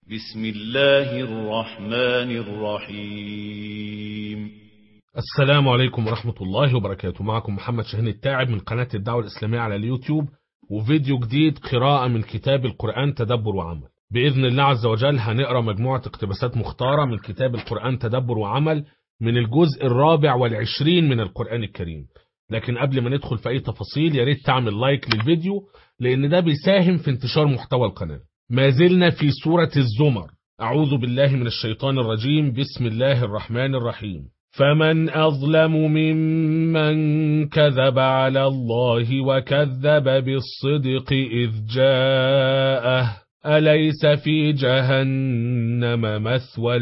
بسم الله الرحمن الرحيم. السلام عليكم ورحمة الله وبركاته. معكم محمد شاهين التاعب من قناة الدعوة الإسلامية على اليوتيوب، وفيديو جديد قراءة من كتاب القرآن تدبر وعمل. بإذن الله عز وجل هنقرأ مجموعة اقتباسات مختارة من كتاب القرآن تدبر وعمل من الجزء 24 من القرآن الكريم. لكن قبل ما ندخل في أي تفاصيل يا ريت تعمل لايك للفيديو، لأن ده بيساهم في انتشار محتوى القناة. ما زلنا في سورة الزمر. أعوذ بالله من الشيطان الرجيم. بسم الله الرحمن الرحيم. فمن أظلم ممن كذب على الله وكذب بالصدق إذ جاءه أليس في جهنم مثوى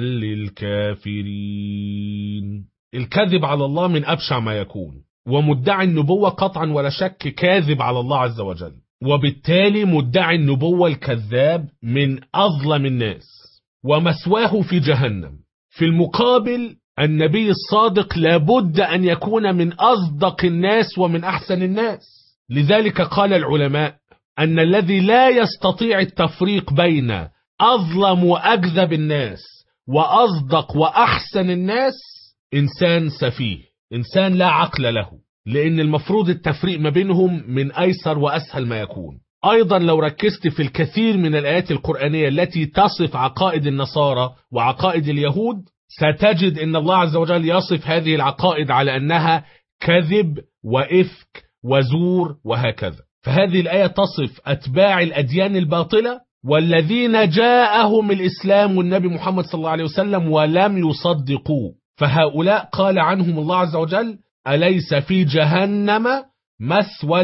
للكافرين. الكذب على الله من أبشع ما يكون، ومدعي النبوة قطعا ولا شك كاذب على الله عز وجل، وبالتالي مدعي النبوة الكذاب من أظلم الناس ومثواه في جهنم. في المقابل النبي الصادق لابد أن يكون من أصدق الناس ومن أحسن الناس. لذلك قال العلماء أن الذي لا يستطيع التفريق بين أظلم وأكذب الناس وأصدق وأحسن الناس إنسان سفيه، إنسان لا عقل له، لأن المفروض التفريق ما بينهم من أيسر وأسهل ما يكون. أيضا لو ركزت في الكثير من الآيات القرآنية التي تصف عقائد النصارى وعقائد اليهود، ستجد أن الله عز وجل يصف هذه العقائد على أنها كذب وإفك وزور وهكذا. فهذه الآية تصف أتباع الأديان الباطلة والذين جاءهم الإسلام والنبي محمد صلى الله عليه وسلم ولم يصدقوه، فهؤلاء قال عنهم الله عز وجل أليس في جهنم مثوى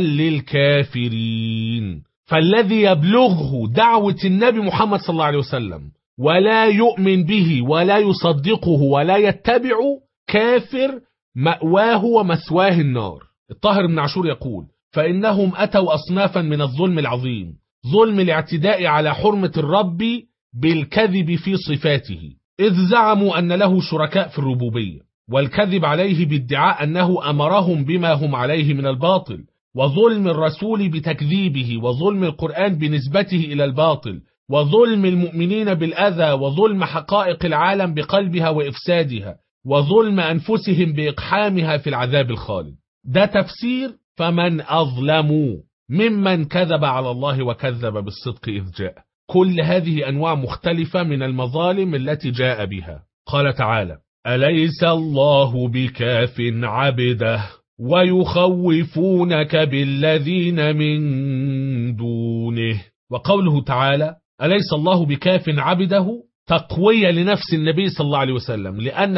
للكافرين. فالذي يبلغه دعوة النبي محمد صلى الله عليه وسلم ولا يؤمن به ولا يصدقه ولا يتبع كافر، مأواه ومثواه النار. الطاهر بن عاشور يقول فإنهم أتوا أصنافا من الظلم العظيم، ظلم الاعتداء على حرمة الرب بالكذب في صفاته، إذ زعموا أن له شركاء في الربوبية، والكذب عليه بادعاء أنه أمرهم بما هم عليه من الباطل، وظلم الرسول بتكذيبه، وظلم القرآن بنسبته إلى الباطل، وظلم المؤمنين بالأذى، وظلم حقائق العالم بقلبها وإفسادها، وظلم أنفسهم بإقحامها في العذاب الخالد. ده تفسير فمن أظلم ممن كذب على الله وكذب بالصدق إذ جاء. كل هذه أنواع مختلفة من المظالم التي جاء بها. قال تعالى أليس الله بكاف عبده ويخوفونك بالذين من دونه. وقوله تعالى أليس الله بكاف عبده تقوية لنفس النبي صلى الله عليه وسلم،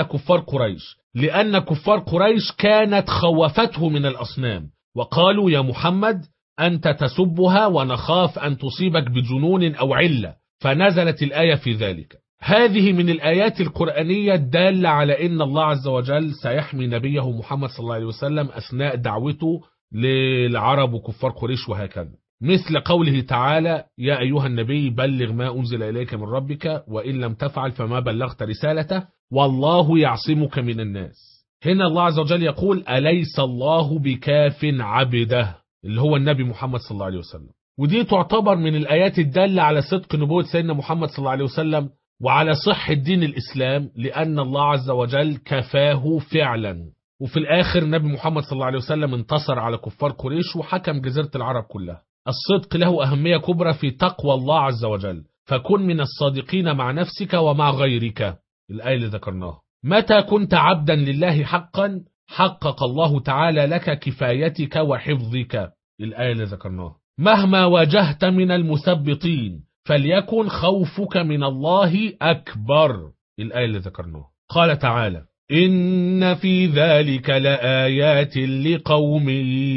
لأن كفار قريش كانت خوفته من الأصنام، وقالوا يا محمد أنت تسبها ونخاف أن تصيبك بجنون أو علة، فنزلت الآية في ذلك. هذه من الآيات القرآنية الدالة على أن الله عز وجل سيحمي نبيه محمد صلى الله عليه وسلم أثناء دعوته للعرب وكفار قريش وهكذا، مثل قوله تعالى يا أيها النبي بلغ ما أنزل إليك من ربك وإن لم تفعل فما بلغت رسالته والله يعصمك من الناس. هنا الله عز وجل يقول أليس الله بكاف عبده، اللي هو النبي محمد صلى الله عليه وسلم. ودي تعتبر من الآيات الدالة على صدق نبوة سيدنا محمد صلى الله عليه وسلم وعلى صحة دين الإسلام، لأن الله عز وجل كفاه فعلا. وفي الآخر النبي محمد صلى الله عليه وسلم انتصر على كفار قريش وحكم جزيرة العرب كلها. الصدق له أهمية كبرى في تقوى الله عز وجل، فكن من الصادقين مع نفسك ومع غيرك. الآية اللي ذكرناها متى كنت عبدا لله حقا حقق الله تعالى لك كفايتك وحفظك. الآية اللي ذكرناها مهما واجهت من المثبطين فليكن خوفك من الله أكبر. الآية اللي ذكرناها قال تعالى إن في ذلك لآيات لقوم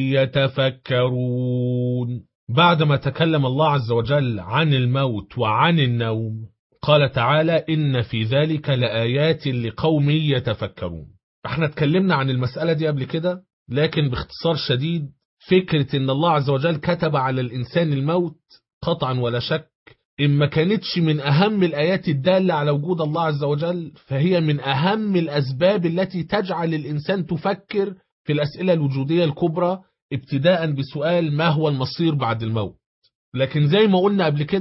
يتفكرون. بعدما تكلم الله عز وجل عن الموت وعن النوم قال تعالى إن في ذلك لآيات لقوم يتفكرون. احنا اتكلمنا عن المسألة دي قبل كده، لكن باختصار شديد فكرة ان الله عز وجل كتب على الإنسان الموت قطعا ولا شك إن ما كانتش من أهم الآيات الدالة على وجود الله عز وجل، فهي من أهم الأسباب التي تجعل الإنسان تفكر في الأسئلة الوجودية الكبرى، ابتداء بسؤال ما هو المصير بعد الموت. لكن زي ما قلنا قبل كده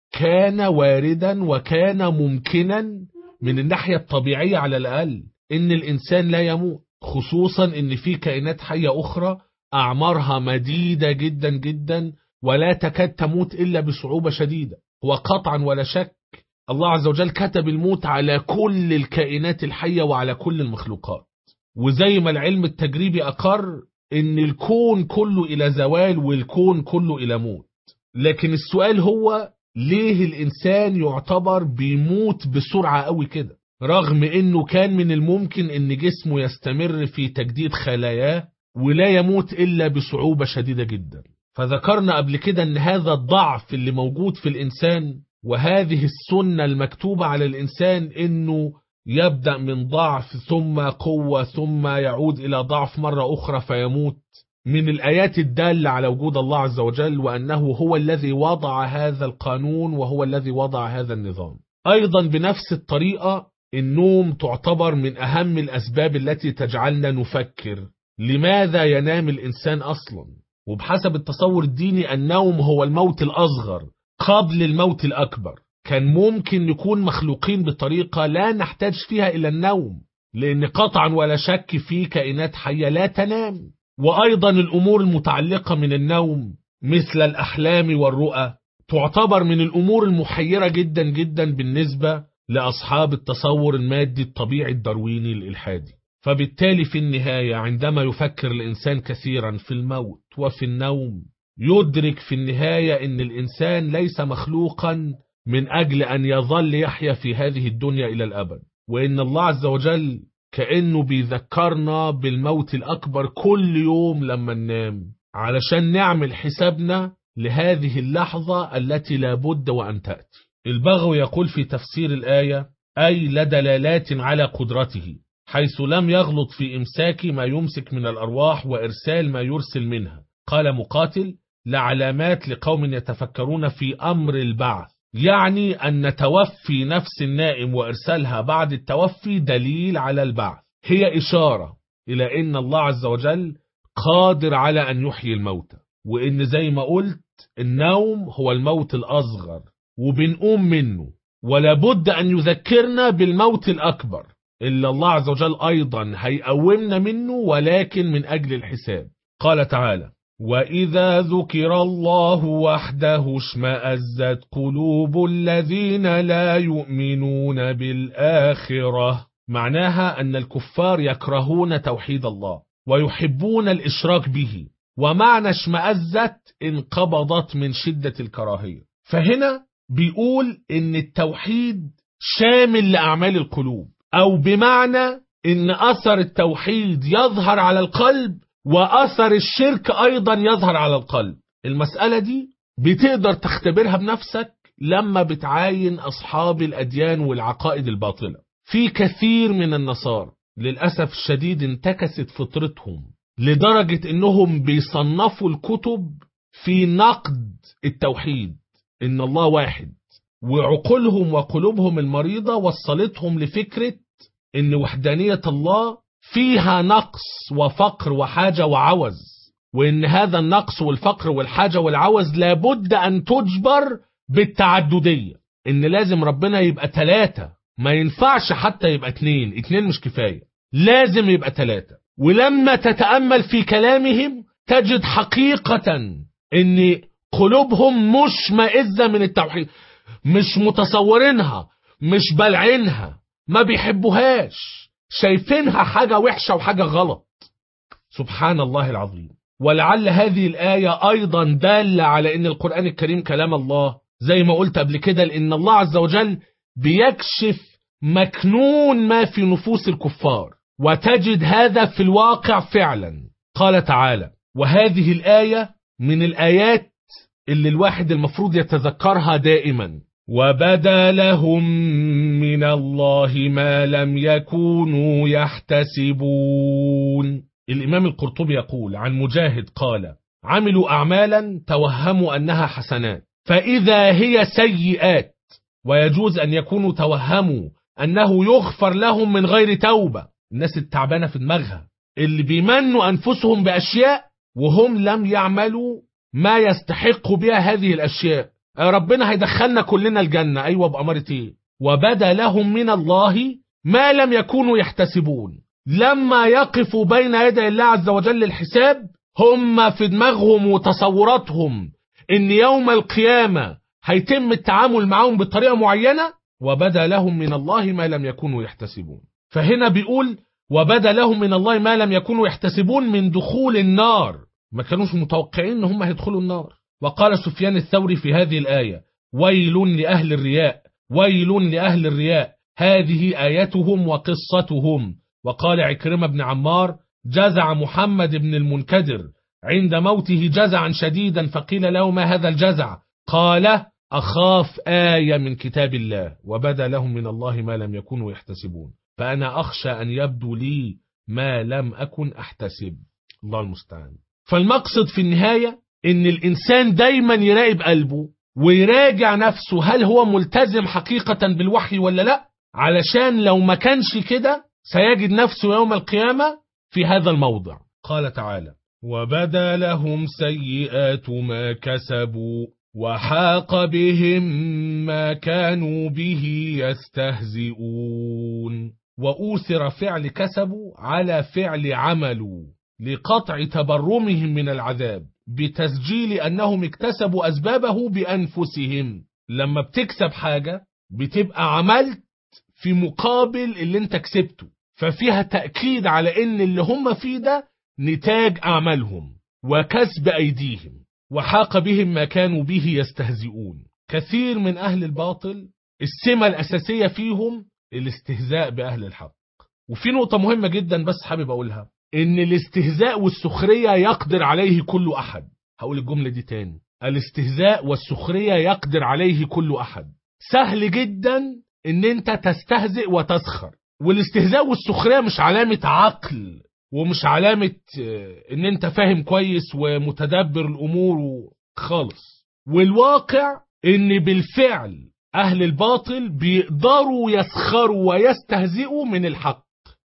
كان واردا وكان ممكنا من الناحية الطبيعية على الأقل إن الإنسان لا يموت، خصوصا إن في كائنات حية أخرى أعمارها مديدة جدا جدا ولا تكاد تموت إلا بصعوبة شديدة. وقطعا ولا شك الله عز وجل كتب الموت على كل الكائنات الحية وعلى كل المخلوقات. وزي ما العلم التجريبي أقر إن الكون كله إلى زوال والكون كله إلى موت. لكن السؤال هو ليه الإنسان يعتبر بيموت بسرعة قوي كده، رغم إنه كان من الممكن إن جسمه يستمر في تجديد خلاياه ولا يموت إلا بصعوبة شديدة جدا. فذكرنا قبل كده إن هذا الضعف اللي موجود في الإنسان وهذه السنة المكتوبة على الإنسان إنه يبدأ من ضعف ثم قوة ثم يعود إلى ضعف مرة أخرى فيموت، من الآيات الدالة على وجود الله عز وجل وأنه هو الذي وضع هذا القانون وهو الذي وضع هذا النظام. أيضا بنفس الطريقة النوم تعتبر من أهم الأسباب التي تجعلنا نفكر لماذا ينام الإنسان أصلا. وبحسب التصور الديني النوم هو الموت الأصغر قبل الموت الأكبر. كان ممكن نكون مخلوقين بطريقة لا نحتاج فيها إلى النوم، لأن قطعا ولا شك في كائنات حية لا تنام. وأيضا الأمور المتعلقة من النوم مثل الأحلام والرؤى تعتبر من الأمور المحيرة جدا جدا بالنسبة لأصحاب التصور المادي الطبيعي الدارويني الإلحادي. فبالتالي في النهاية عندما يفكر الإنسان كثيرا في الموت وفي النوم يدرك في النهاية أن الإنسان ليس مخلوقا من أجل أن يظل يحيا في هذه الدنيا إلى الأبد، وإن الله عز وجل كأنه بيذكرنا بالموت الأكبر كل يوم لما ننام علشان نعمل حسابنا لهذه اللحظة التي لا بد وأن تأتي. البغوي يقول في تفسير الآية أي لدلالات على قدرته، حيث لم يغلط في إمساك ما يمسك من الأرواح وإرسال ما يرسل منها. قال مقاتل لعلامات لقوم يتفكرون في أمر البعث، يعني أن توفي نفس النائم وإرسالها بعد التوفي دليل على البعث، هي إشارة إلى أن الله عز وجل قادر على أن يحيي الموتى، وإن زي ما قلت النوم هو الموت الأصغر وبنقوم منه، ولا بد أن يذكرنا بالموت الأكبر إلا الله عز وجل أيضا هيقومنا منه ولكن من أجل الحساب. قال تعالى وإذا ذكر الله وحده اشمأزت قلوب الذين لا يؤمنون بالآخرة. معناها أن الكفار يكرهون توحيد الله ويحبون الإشراك به، ومعنى اشمأزت انقبضت من شدة الكراهية. فهنا بيقول إن التوحيد شامل لأعمال القلوب، أو بمعنى إن أثر التوحيد يظهر على القلب وأثر الشرك أيضا يظهر على القلب. المسألة دي بتقدر تختبرها بنفسك لما بتعاين أصحاب الأديان والعقائد الباطلة. في كثير من النصارى للأسف الشديد انتكست فطرتهم لدرجة إنهم بيصنفوا الكتب في نقد التوحيد إن الله واحد، وعقولهم وقلوبهم المريضة وصلتهم لفكرة إن وحدانية الله فيها نقص وفقر وحاجة وعوز، وإن هذا النقص والفقر والحاجة والعوز لابد أن تجبر بالتعددية، إن لازم ربنا يبقى 3، ما ينفعش حتى يبقى 2 مش كفاية، لازم يبقى 3. ولما تتأمل في كلامهم تجد حقيقة إن قلوبهم مش مائزة من التوحيد، مش متصورينها، مش بلعينها، ما بيحبوهاش، شايفينها حاجة وحشة وحاجة غلط. سبحان الله العظيم. ولعل هذه الآية أيضا دالة على أن القرآن الكريم كلام الله، زي ما قلت قبل كده، لأن الله عز وجل بيكشف مكنون ما في نفوس الكفار، وتجد هذا في الواقع فعلا. قال تعالى وهذه الآية من الآيات اللي الواحد المفروض يتذكرها دائما، وبدا لهم من الله ما لم يكونوا يحتسبون. الإمام القرطبي يقول عن مجاهد قال عملوا أعمالا توهموا أنها حسنات فإذا هي سيئات، ويجوز أن يكونوا توهموا أنه يغفر لهم من غير توبة. الناس التعبانة في دماغها اللي بيمنوا أنفسهم بأشياء وهم لم يعملوا ما يستحق بها هذه الأشياء. ربنا هيدخلنا كلنا الجنة. أيوة، بأمارة إيه؟ وبدا لهم من الله ما لم يكونوا يحتسبون. لما يقفوا بين يدي الله عز وجل الحساب، هم في دماغهم وتصوراتهم إن يوم القيامة هيتم التعامل معهم بطريقة معينة، وبدا لهم من الله ما لم يكونوا يحتسبون. فهنا بيقول وبدا لهم من الله ما لم يكونوا يحتسبون من دخول النار، ما كانوش متوقعين ان هم هيدخلوا النار. وقال سفيان الثوري في هذه الآية: ويل لأهل الرياء، ويل لأهل الرياء، هذه آياتهم وقصتهم. وقال عكرمة بن عمار: جزع محمد بن المنكدر عند موته جزعا شديدا، فقيل له: ما هذا الجزع؟ قال: أخاف آية من كتاب الله، وبدا لهم من الله ما لم يكونوا يحتسبون، فأنا أخشى أن يبدو لي ما لم أكن أحتسب. الله المستعان. فالمقصد في النهاية إن الإنسان دايما يراقب قلبه ويراجع نفسه، هل هو ملتزم حقيقة بالوحي ولا لا، علشان لو ما كانش كده سيجد نفسه يوم القيامة في هذا الموضع. قال تعالى: وبدا لهم سيئات ما كسبوا وحاق بهم ما كانوا به يستهزئون. وأوثر فعل كسبوا على فعل عملوا لقطع تبرمهم من العذاب، بتسجيل أنهم اكتسبوا أسبابه بأنفسهم. لما بتكسب حاجة بتبقى عملت في مقابل اللي انت كسبته، ففيها تأكيد على ان اللي هم فيه ده نتاج أعمالهم وكسب أيديهم. وحاق بهم ما كانوا به يستهزئون. كثير من أهل الباطل السمة الأساسية فيهم الاستهزاء بأهل الحق. وفي نقطة مهمة جدا بس حابب أقولها، إن الاستهزاء والسخرية يقدر عليه كل أحد. هقول الجملة دي تاني: الاستهزاء والسخرية يقدر عليه كل أحد. سهل جدا إن أنت تستهزئ وتسخر، والاستهزاء والسخرية مش علامة عقل، ومش علامة إن أنت فاهم كويس ومتدبر الأمور خالص. والواقع إن بالفعل أهل الباطل بيقدروا يسخروا ويستهزئوا من الحق،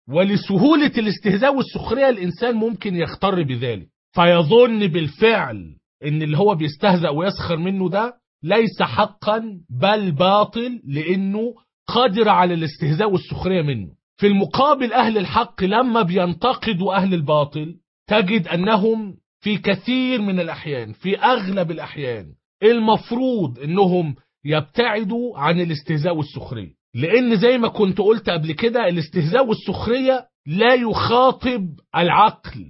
ولسهولة الاستهزاء والسخرية الإنسان ممكن يختار بذلك، فيظن بالفعل إن اللي هو بيستهزأ ويسخر منه ده ليس حقا بل باطل، لأنه قادر على الاستهزاء والسخرية منه. في المقابل أهل الحق لما بينتقدوا أهل الباطل تجد أنهم في كثير من الأحيان، في أغلب الأحيان، المفروض أنهم يبتعدوا عن الاستهزاء والسخرية، لأن زي ما كنت قلت قبل كده الاستهزاء والسخرية لا يخاطب العقل،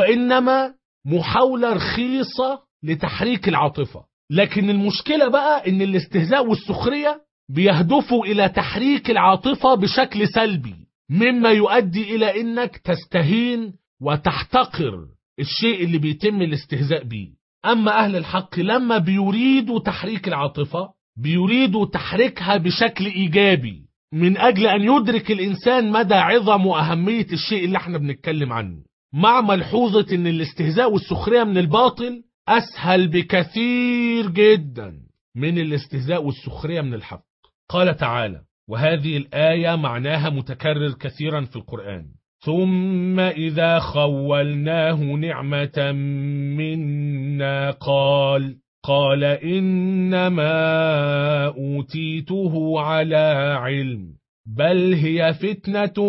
وإنما محاولة رخيصة لتحريك العاطفة. لكن المشكلة بقى إن الاستهزاء والسخرية بيهدفوا إلى تحريك العاطفة بشكل سلبي، مما يؤدي إلى إنك تستهين وتحتقر الشيء اللي بيتم الاستهزاء به. أما أهل الحق لما بيريدوا تحريك العاطفة بيريدوا تحريكها بشكل إيجابي، من أجل أن يدرك الإنسان مدى عظم وأهمية الشيء اللي احنا بنتكلم عنه، مع ملحوظة أن الاستهزاء والسخرية من الباطل أسهل بكثير جدا من الاستهزاء والسخرية من الحق. قال تعالى: وهذه الآية معناها متكرر كثيرا في القرآن: ثم إذا خولناه نعمة منا قال إنما أوتيته على علم بل هي فتنة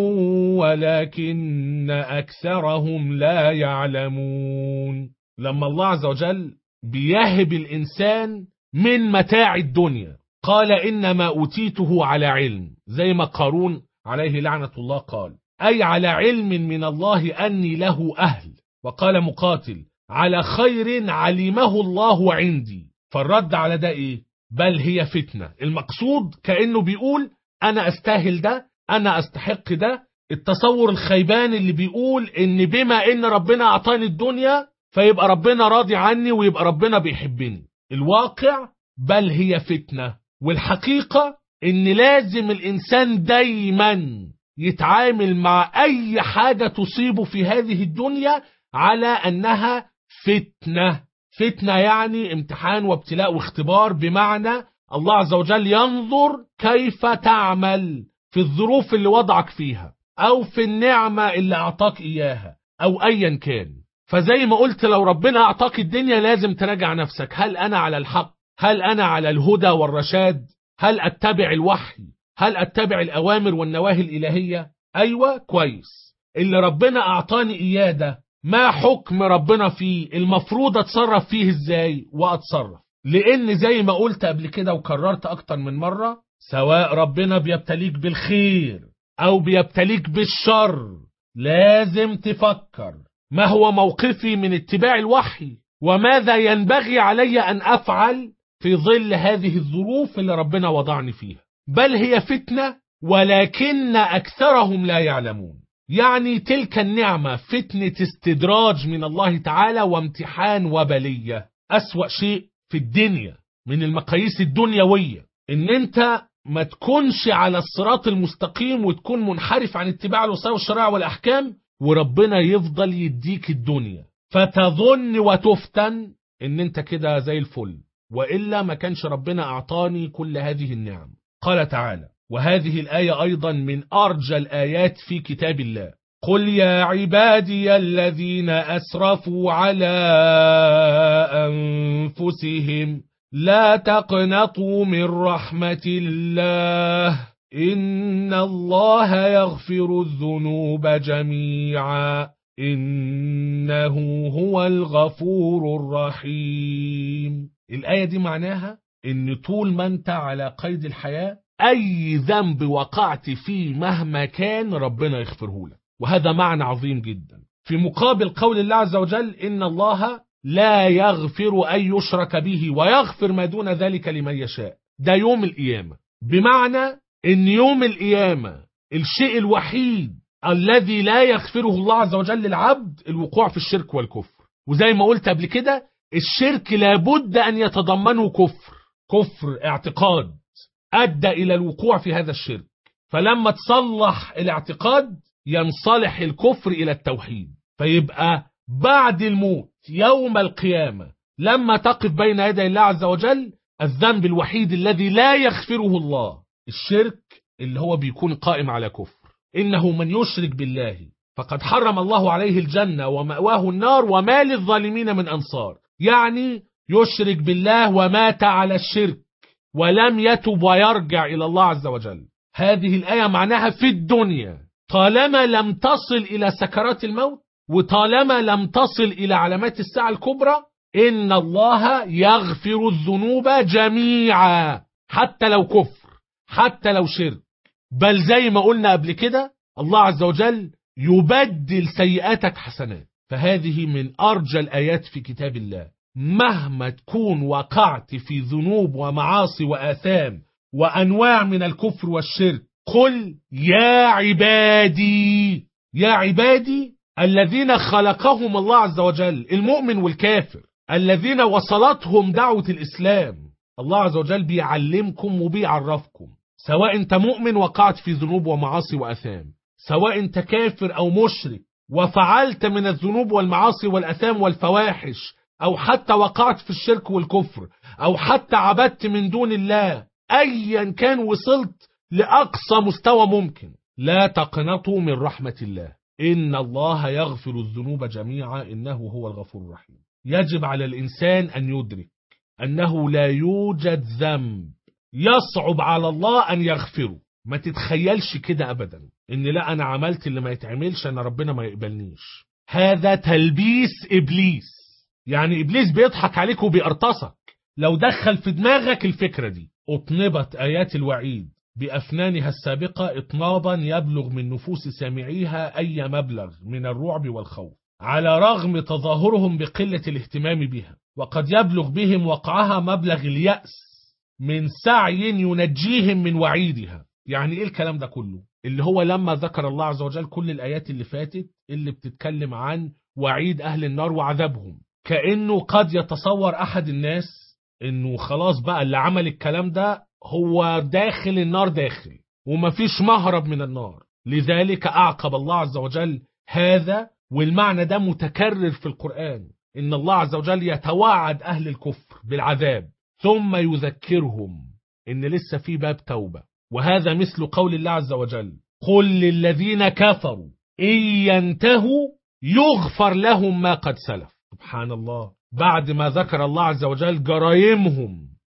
ولكن أكثرهم لا يعلمون. لما الله عز وجل بيهب الإنسان من متاع الدنيا قال إنما أوتيته على علم، زي ما قارون عليه لعنة الله قال، أي على علم من الله أني له أهل. وقال مقاتل: على خير علمه الله عندي. فالرد على ده إيه؟ بل هي فتنة. المقصود كأنه بيقول أنا أستاهل ده، أنا أستحق ده. التصور الخيبان اللي بيقول إن بما إن ربنا أعطاني الدنيا فيبقى ربنا راضي عني ويبقى ربنا بيحبني. الواقع بل هي فتنة، والحقيقة إن لازم الإنسان دايما يتعامل مع أي حاجة تصيبه في هذه الدنيا على أنها فتنة. فتنة يعني امتحان وابتلاء واختبار، بمعنى الله عز وجل ينظر كيف تعمل في الظروف اللي وضعك فيها، أو في النعمة اللي أعطاك إياها، أو أيا كان. فزي ما قلت لو ربنا أعطاك الدنيا لازم تراجع نفسك، هل أنا على الحق هل أنا على الهدى والرشاد؟ هل أتبع الوحي؟ هل أتبع الأوامر والنواهي الإلهية؟ أيوة كويس. اللي ربنا أعطاني إياه ده ما حكم ربنا فيه؟ المفروض أتصرف فيه إزاي؟ وأتصرف، لأن زي ما قلت قبل كده وكررت أكتر من مرة، سواء ربنا بيبتليك بالخير أو بيبتليك بالشر، لازم تفكر ما هو موقفي من اتباع الوحي، وماذا ينبغي علي أن أفعل في ظل هذه الظروف اللي ربنا وضعني فيها. بل هي فتنة ولكن أكثرهم لا يعلمون. يعني تلك النعمة فتنة استدراج من الله تعالى وامتحان وبلية. أسوأ شيء في الدنيا من المقاييس الدنيوية إن أنت ما تكونش على الصراط المستقيم وتكون منحرف عن اتباع الوصايا والشرائع والأحكام، وربنا يفضل يديك الدنيا فتظن وتفتن إن أنت كده زي الفل، وإلا ما كانش ربنا أعطاني كل هذه النعم. قال تعالى، وهذه الآية أيضا من أرجى الآيات في كتاب الله: قل يا عبادي الذين أسرفوا على أنفسهم لا تقنطوا من رحمة الله إن الله يغفر الذنوب جميعا إنه هو الغفور الرحيم. الآية دي معناها إن طول ما أنت على قيد الحياة أي ذنب وقعت فيه مهما كان ربنا يغفره لك، وهذا معنى عظيم جدا. في مقابل قول الله عز وجل: إن الله لا يغفر أن يشرك به ويغفر ما دون ذلك لمن يشاء. ده يوم القيامة، بمعنى إن يوم القيامة الشيء الوحيد الذي لا يغفره الله عز وجل للعبد الوقوع في الشرك والكفر. وزي ما قلت قبل كده، الشرك لابد أن يتضمنه كفر اعتقاد أدى إلى الوقوع في هذا الشرك، فلما تصلح الاعتقاد ينصلح الكفر إلى التوحيد. فيبقى بعد الموت يوم القيامة لما تقف بين يدي الله عز وجل، الذنب الوحيد الذي لا يغفره الله الشرك، اللي هو بيكون قائم على كفر. إنه من يشرك بالله فقد حرم الله عليه الجنة ومأواه النار وما للظالمين من أنصار. يعني يشرك بالله ومات على الشرك ولم يتب ويرجع إلى الله عز وجل. هذه الآية معناها في الدنيا طالما لم تصل إلى سكرات الموت، وطالما لم تصل إلى علامات الساعة الكبرى، إن الله يغفر الذنوب جميعا، حتى لو كفر، حتى لو شرك. بل زي ما قلنا قبل كده، الله عز وجل يبدل سيئاتك حسنات. فهذه من أرجى الآيات في كتاب الله. مهما تكون وقعت في ذنوب ومعاصي وآثام وأنواع من الكفر والشرك، قل يا عبادي، يا عبادي الذين خلقهم الله عز وجل، المؤمن والكافر، الذين وصلتهم دعوة الإسلام. الله عز وجل بيعلمكم وبيعرفكم، سواء انت مؤمن وقعت في ذنوب ومعاصي وأثام، سواء انت كافر أو مشرك وفعلت من الذنوب والمعاصي والأثام والفواحش، أو حتى وقعت في الشرك والكفر، أو حتى عبدت من دون الله، أيا كان وصلت لأقصى مستوى ممكن، لا تقنطوا من رحمة الله إن الله يغفر الذنوب جميعا إنه هو الغفور الرحيم. يجب على الإنسان أن يدرك أنه لا يوجد ذنب يصعب على الله أن يغفره. ما تتخيلش كده أبدا إن لا أنا عملت اللي ما يتعملش أنا ربنا ما يقبلنيش. هذا تلبيس إبليس. يعني إبليس بيضحك عليك وبيقرطسك لو دخل في دماغك الفكرة دي. أطنبت آيات الوعيد بأفنانها السابقة إطنابا يبلغ من نفوس سامعيها أي مبلغ من الرعب والخوف، على رغم تظاهرهم بقلة الاهتمام بها، وقد يبلغ بهم وقعها مبلغ اليأس من سعي ينجيهم من وعيدها. يعني إيه الكلام ده كله؟ اللي هو لما ذكر الله عز وجل كل الآيات اللي فاتت اللي بتتكلم عن وعيد أهل النار وعذابهم، كأنه قد يتصور أحد الناس إنه خلاص بقى اللي عمل الكلام ده هو داخل النار داخل ومفيش مهرب من النار. لذلك أعقب الله عز وجل هذا، والمعنى ده متكرر في القرآن، إن الله عز وجل يتوعد أهل الكفر بالعذاب ثم يذكرهم إن لسه في باب توبة. وهذا مثل قول الله عز وجل: قل للذين كفروا إن ينتهوا يغفر لهم ما قد سلف. سبحان الله، بعد ما ذكر الله عز وجل جرائمهم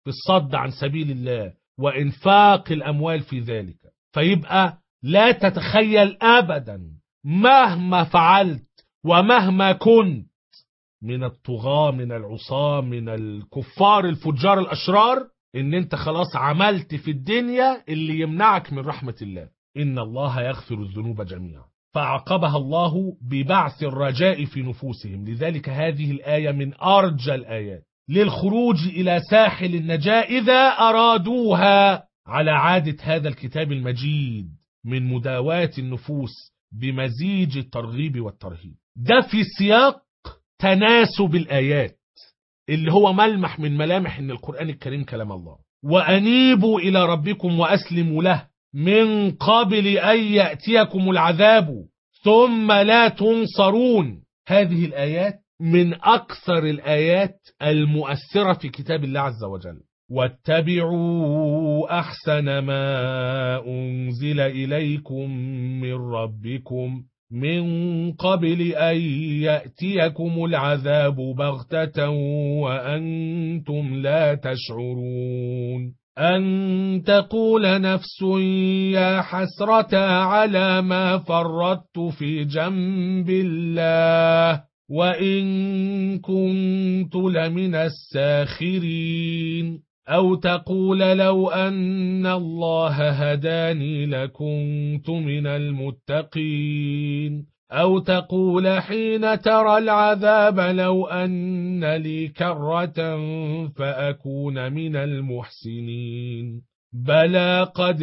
في الصد عن سبيل الله وإنفاق الأموال في ذلك. فيبقى لا تتخيل أبدا مهما فعلت ومهما كنت من الطغاة من العصاة من الكفار الفجار الأشرار إن أنت خلاص عملت في الدنيا اللي يمنعك من رحمة الله. إن الله يغفر الذنوب جميعا. فعقبها الله ببعث الرجاء في نفوسهم. لذلك هذه الآية من أرجى الآيات للخروج إلى ساحل النجاة إذا أرادوها، على عادة هذا الكتاب المجيد من مداواة النفوس بمزيج الترغيب والترهيب. ده في سياق تناسب الآيات اللي هو ملمح من ملامح إن القرآن الكريم كلام الله. وأنيبوا إلى ربكم وأسلموا له من قبل أن يأتيكم العذاب ثم لا تنصرون. هذه الآيات من أكثر الآيات المؤثرة في كتاب الله عز وجل. واتبعوا أحسن ما أنزل إليكم من ربكم من قبل أن يأتيكم العذاب بغتة وأنتم لا تشعرون أن تقول نفس يا حسرة على ما فرطت في جنب الله وإن كنت لمن الساخرين أو تقول لو أن الله هداني لكنت من المتقين أو تقول حين ترى العذاب لو أن لي كرة فأكون من المحسنين. بلى قد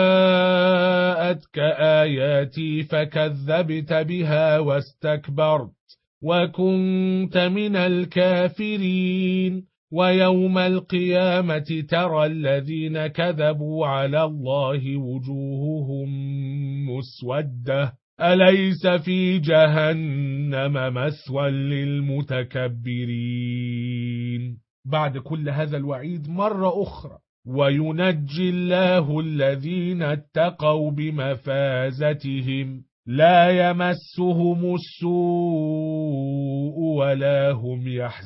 جاءتك آياتي فكذبت بها واستكبرت وكنت من الكافرين. ويوم القيامة ترى الذين كذبوا على الله وجوههم مسودة أليس في جهنم مثوى للمتكبرين. بعد كل هذا الوعيد مرة أخرى وينجي الله الذين اتقوا بمفازتهم لا يمسهم السوء ولا هم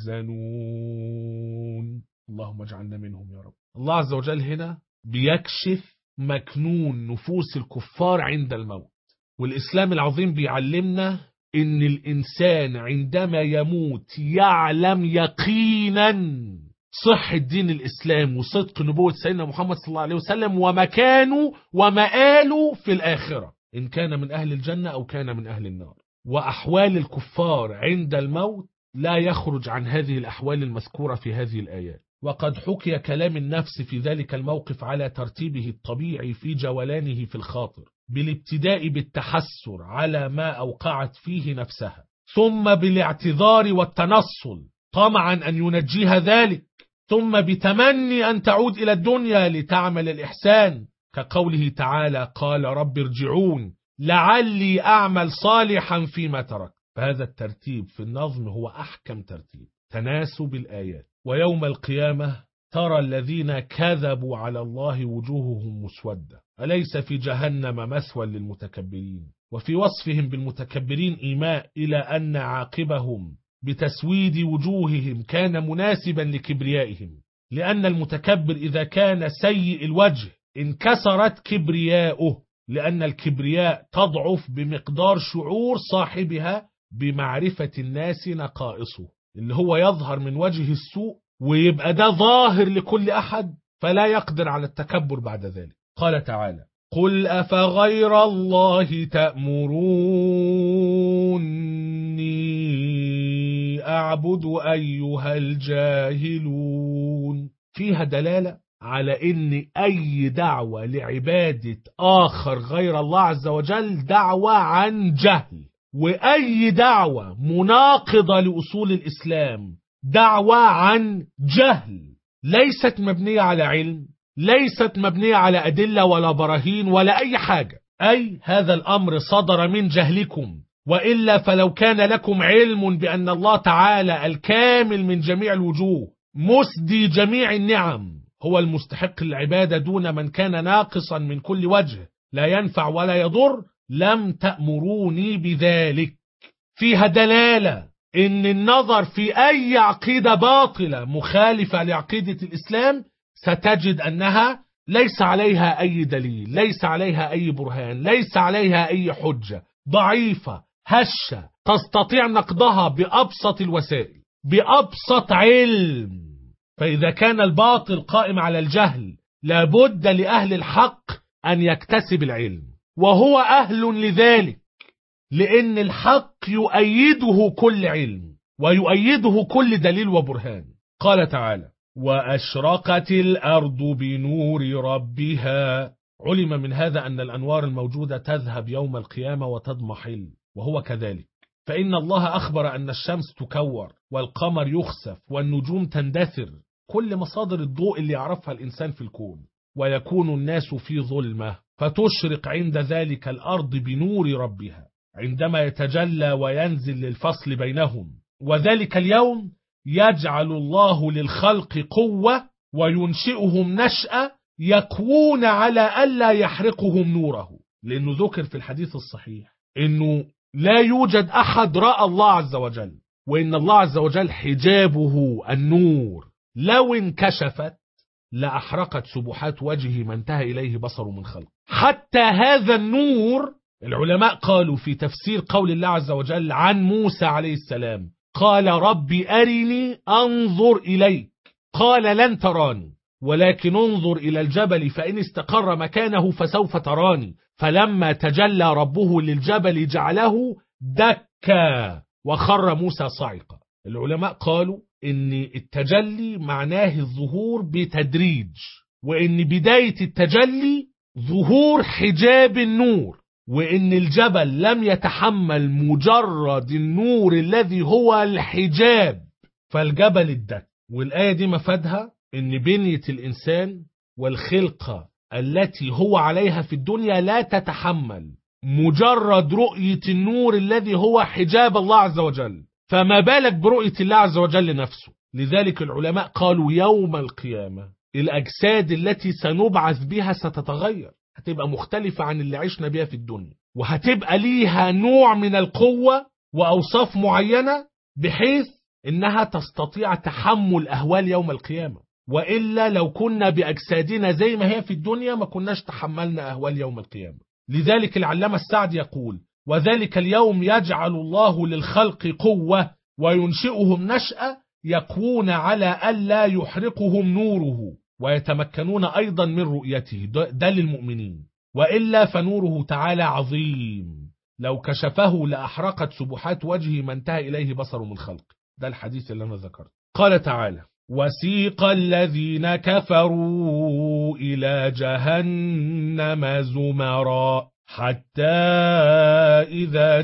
يحزنون. اللهم اجعلنا منهم يا رب. الله عز وجل هنا بيكشف مكنون نفوس الكفار عند الموت. والإسلام العظيم بيعلمنا إن الإنسان عندما يموت يعلم يقينا صحة دين الإسلام وصدق نبوة سيدنا محمد صلى الله عليه وسلم ومكانه ومآله في الآخرة إن كان من أهل الجنة أو كان من أهل النار. وأحوال الكفار عند الموت لا يخرج عن هذه الأحوال المذكورة في هذه الآيات. وقد حكي كلام النفس في ذلك الموقف على ترتيبه الطبيعي في جولانه في الخاطر، بالابتداء بالتحسر على ما أوقعت فيه نفسها، ثم بالاعتذار والتنصل طمعا أن ينجيها ذلك، ثم بتمني أن تعود إلى الدنيا لتعمل الإحسان كقوله تعالى قال رب ارجعون لعلي أعمل صالحا فيما تركت. فهذا الترتيب في النظم هو أحكم ترتيب، تناسب الآيات. ويوم القيامة ترى الذين كذبوا على الله وجوههم مسودة أليس في جهنم مثوى للمتكبرين. وفي وصفهم بالمتكبرين إيماء إلى أن عاقبهم بتسويد وجوههم كان مناسبا لكبريائهم، لأن المتكبر إذا كان سيء الوجه انكسرت كبرياؤه، لأن الكبرياء تضعف بمقدار شعور صاحبها بمعرفة الناس نقائصه، اللي هو يظهر من وجه السوء ويبقى ده ظاهر لكل أحد فلا يقدر على التكبر بعد ذلك. قال تعالى قل أفغير الله تأمروني أعبد أيها الجاهلون. فيها دلالة على إن أي دعوة لعبادة آخر غير الله عز وجل دعوة عن جهل، وأي دعوة مناقضة لأصول الإسلام دعوة عن جهل، ليست مبنية على علم، ليست مبنية على أدلة ولا براهين ولا أي حاجة. أي هذا الأمر صدر من جهلكم، وإلا فلو كان لكم علم بأن الله تعالى الكامل من جميع الوجوه مسدي جميع النعم هو المستحق للعبادة دون من كان ناقصا من كل وجه لا ينفع ولا يضر لم تأمروني بذلك. فيها دلالة إن النظر في أي عقيدة باطلة مخالفة لعقيدة الإسلام ستجد أنها ليس عليها أي دليل، ليس عليها أي برهان، ليس عليها أي حجة، ضعيفة هشة تستطيع نقضها بأبسط الوسائل، بأبسط علم. فإذا كان الباطل قائم على الجهل لابد لأهل الحق أن يكتسب العلم، وهو أهل لذلك، لأن الحق يؤيده كل علم ويؤيده كل دليل وبرهان. قال تعالى: وأشرقت الأرض بنور ربها. علم من هذا أن الأنوار الموجودة تذهب يوم القيامة وتضمحل، وهو كذلك، فإن الله أخبر أن الشمس تكور والقمر يخسف والنجوم تندثر، كل مصادر الضوء اللي يعرفها الإنسان في الكون، ويكون الناس في ظلمة، فتشرق عند ذلك الأرض بنور ربها عندما يتجلى وينزل للفصل بينهم. وذلك اليوم يجعل الله للخلق قوة وينشئهم نشأة يقوون على ألا يحرقهم نوره، لأنه ذكر في الحديث الصحيح أنه لا يوجد أحد رأى الله عز وجل، وإن الله عز وجل حجابه النور، لو انكشفت لأحرقت سبحات وجهه ما انتهى إليه بصره من خلق. حتى هذا النور العلماء قالوا في تفسير قول الله عز وجل عن موسى عليه السلام: قال ربي أرني أنظر إليك، قال لن تراني ولكن انظر إلى الجبل فإن استقر مكانه فسوف تراني، فلما تجلى ربه للجبل جعله دكا وخر موسى صعقا. العلماء قالوا إن التجلي معناه الظهور بتدريج، وإن بداية التجلي ظهور حجاب النور، وإن الجبل لم يتحمل مجرد النور الذي هو الحجاب فالجبل الدك. والآية دي مفادها إن بنية الإنسان والخلقة التي هو عليها في الدنيا لا تتحمل مجرد رؤية النور الذي هو حجاب الله عز وجل، فما بالك برؤية الله عز وجل نفسه. لذلك العلماء قالوا يوم القيامة الأجساد التي سنبعث بها ستتغير، هتبقى مختلفة عن اللي عشنا بها في الدنيا، وهتبقى ليها نوع من القوة وأوصاف معينة بحيث إنها تستطيع تحمل أهوال يوم القيامة. وإلا لو كنا بأجسادنا زي ما هي في الدنيا ما كناش تحملنا أهوال يوم القيامة. لذلك العلامة السعدي يقول: وذلك اليوم يجعل الله للخلق قوة وينشئهم نشأة يقوون على ألا يحرقهم نوره ويتمكنون أيضا من رؤيته، ده للمؤمنين، وإلا فنوره تعالى عظيم لو كشفه لأحرقت سبحات وجهه ما انتهى إليه بصره من خلق. ده الحديث اللي أنا ذكرته. قال تعالى: وسيق الذين كفروا إلى جهنم زمرا حتى إذا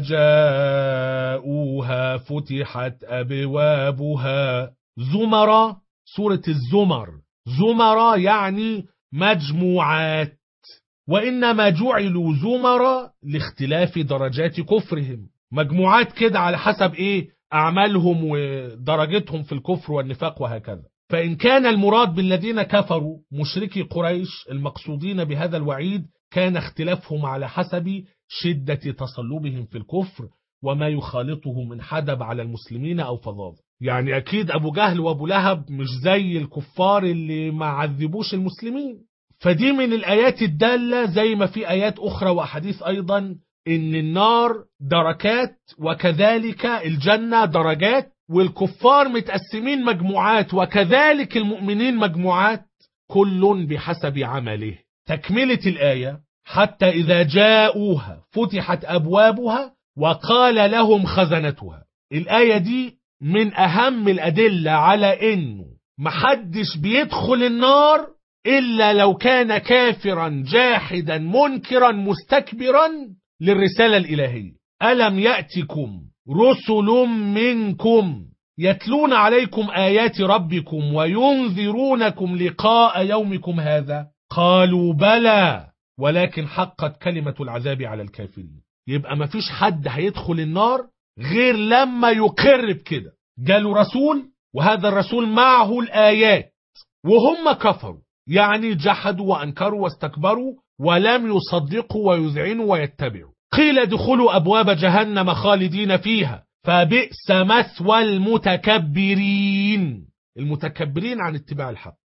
جاءوها فتحت أبوابها. زمرا سورة الزمر، زمرا يعني مجموعات، وإنما جعلوا زمرا لاختلاف درجات كفرهم، مجموعات كده على حسب أعمالهم ودرجتهم في الكفر والنفاق وهكذا. فإن كان المراد بالذين كفروا مشركي قريش المقصودين بهذا الوعيد كان اختلافهم على حسب شدة تصلبهم في الكفر وما يخالطه من حدب على المسلمين أو فظاظ. يعني أكيد أبو جهل وأبو لهب مش زي الكفار اللي ما عذبوش المسلمين. فدي من الآيات الدالة زي ما في آيات أخرى وأحاديث أيضا إن النار دركات وكذلك الجنة درجات، والكفار متقسمين مجموعات وكذلك المؤمنين مجموعات، كل بحسب عمله. تكملة الآية: حتى إذا جاءوها فتحت أبوابها وقال لهم خزنتها. الآية دي من أهم الأدلة على إنه محدش بيدخل النار إلا لو كان كافرا جاحدا منكرا مستكبرا للرسالة الإلهية. ألم يأتكم رسل منكم يتلون عليكم آيات ربكم وينذرونكم لقاء يومكم هذا؟ قالوا بلى ولكن حقت كلمة العذاب على الكافرين. يبقى ما فيش حد هيدخل النار غير لما يقر بكده. جالوا رسول وهذا الرسول معه الآيات وهم كفروا، يعني جحدوا وأنكروا واستكبروا ولم يصدقوا ويذعنوا ويتبعوا. قيل ادخلوا أبواب جهنم خالدين فيها فبئس مثوى المتكبرين. المتكبرين عن اتباع الحق،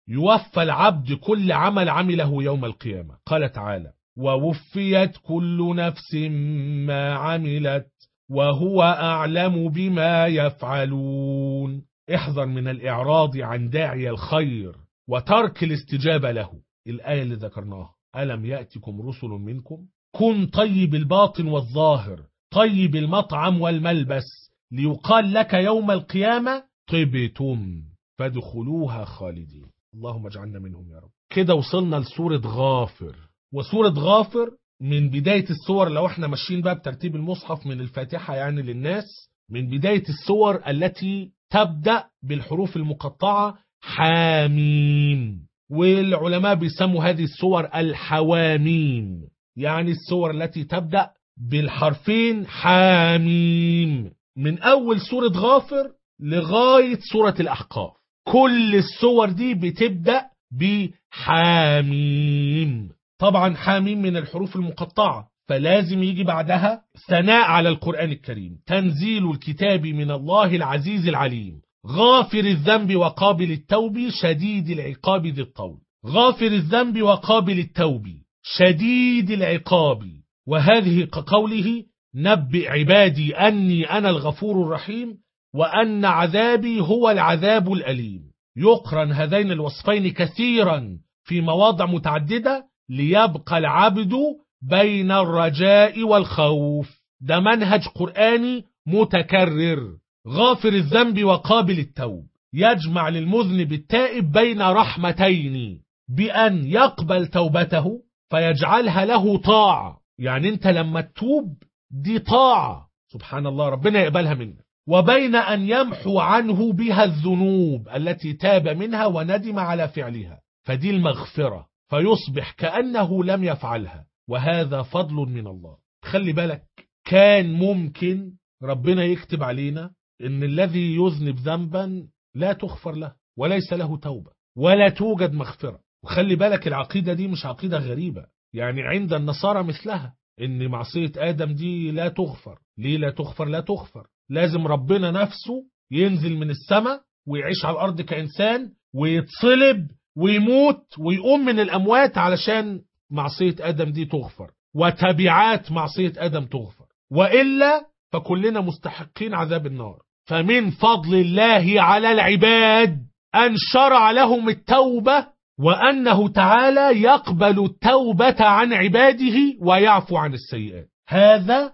يوفى العبد كل عمل عمله يوم القيامة. قال تعالى: ووفيت كل نفس ما عملت وهو أعلم بما يفعلون. احذر من الإعراض عن داعي الخير وترك الاستجابة له. الآية اللي ذكرناها: ألم يأتكم رسل منكم. كن طيب الباطن والظاهر، طيب المطعم والملبس، ليقال لك يوم القيامة: طبتم فادخلوها خالدين. اللهم اجعلنا منهم يا رب. كده وصلنا لسورة غافر. وسورة غافر من بداية السور، لو احنا ماشيين بقى بترتيب المصحف من الفاتحة يعني للناس، من بداية السور التي تبدأ بالحروف المقطعة حاميم. والعلماء بيسموا هذه السور الحواميم، يعني السور التي تبدأ بالحرفين حاميم. من أول سورة غافر لغاية سورة الأحقاف، كل السور دي بتبدأ بحاميم. طبعا حاميم من الحروف المقطعة، فلازم يجي بعدها ثناء على القرآن الكريم: تنزيل الكتاب من الله العزيز العليم، غافر الذنب وقابل التوب، شديد العقاب ذي الطول. غافر الذنب وقابل التوب، شديد العقاب. وهذه كقوله: نبئ عبادي أني أنا الغفور الرحيم وأن عذابي هو العذاب الأليم. يقرن هذين الوصفين كثيرا في مواضع متعددة ليبقى العبد بين الرجاء والخوف. ده منهج قرآني متكرر. غافر الذنب وقابل التوب يجمع للمذنب التائب بين رحمتين، بأن يقبل توبته فيجعلها له طاعة، يعني انت لما تتوب دي طاعة، سبحان الله ربنا يقبلها منك، وبين أن يمحو عنه بها الذنوب التي تاب منها وندم على فعلها، فدي المغفرة، فيصبح كأنه لم يفعلها، وهذا فضل من الله. خلي بالك، كان ممكن ربنا يكتب علينا إن الذي يذنب ذنبا لا تغفر له وليس له توبة ولا توجد مغفرة. وخلي بالك العقيدة دي مش عقيدة غريبة، يعني عند النصارى مثلها، إن معصية آدم دي لا تغفر. ليه لا تغفر؟ لا تغفر، لازم ربنا نفسه ينزل من السماء ويعيش على الأرض كإنسان ويتصلب ويموت ويقوم من الأموات علشان معصية آدم دي تغفر وتبعات معصية آدم تغفر، وإلا فكلنا مستحقين عذاب النار. فمن فضل الله على العباد أن شرع لهم التوبة، وأنه تعالى يقبل التوبة عن عباده ويعفو عن السيئات. هذا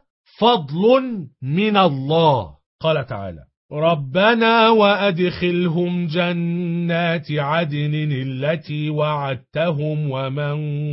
فضل من الله. قال تعالى: ربنا وأدخلهم جنات عدن التي وعدتهم ومن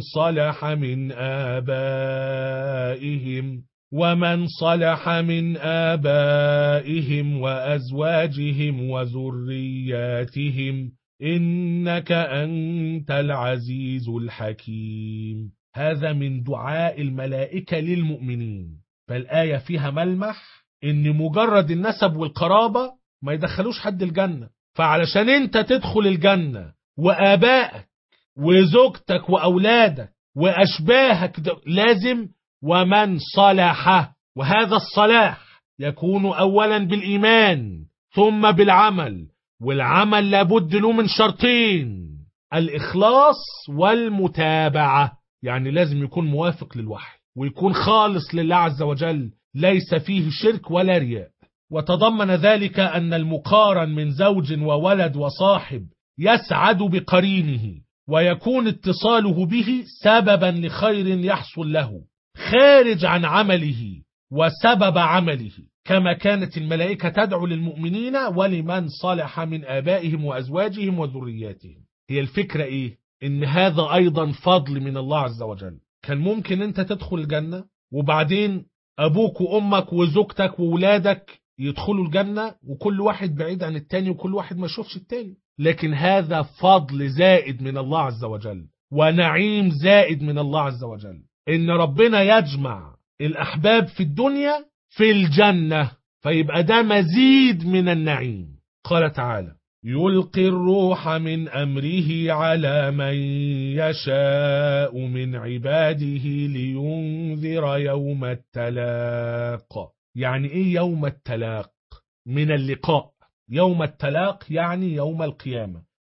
صلح من آبائهم وأزواجهم وذرياتهم إنك أنت العزيز الحكيم. هذا من دعاء الملائكة للمؤمنين. فالآية فيها ملمح إن مجرد النسب والقرابة ما يدخلوش حد الجنة، فعلشان انت تدخل الجنة وآبائك وزوجتك وأولادك وأشباهك لازم ومن صلح. وهذا الصلاح يكون أولا بالإيمان ثم بالعمل، والعمل لابد له من شرطين: الإخلاص والمتابعة، يعني لازم يكون موافق للوحي ويكون خالص لله عز وجل، ليس فيه شرك ولا رياء. وتضمن ذلك أن المقارن من زوج وولد وصاحب يسعد بقرينه ويكون اتصاله به سببا لخير يحصل له خارج عن عمله وسبب عمله، كما كانت الملائكة تدعو للمؤمنين ولمن صلح من آبائهم وأزواجهم وذرياتهم. هي الفكرة إيه؟ إن هذا أيضا فضل من الله عز وجل. كان ممكن أنت تدخل الجنة وبعدين أبوك وأمك وزوجتك وولادك يدخلوا الجنة وكل واحد بعيد عن التاني وكل واحد ما يشوفش التاني، لكن هذا فضل زائد من الله عز وجل ونعيم زائد من الله عز وجل، إن ربنا يجمع الأحباب في الدنيا في الجنة، فيبقى ده مزيد من النعيم. قال تعالى: يلقي الروح من أمره على من يشاء من عباده لينذر يوم التلاق. يعني إيه يوم التلاق؟ من اللقاء. يوم التلاق يعني يوم القيامة،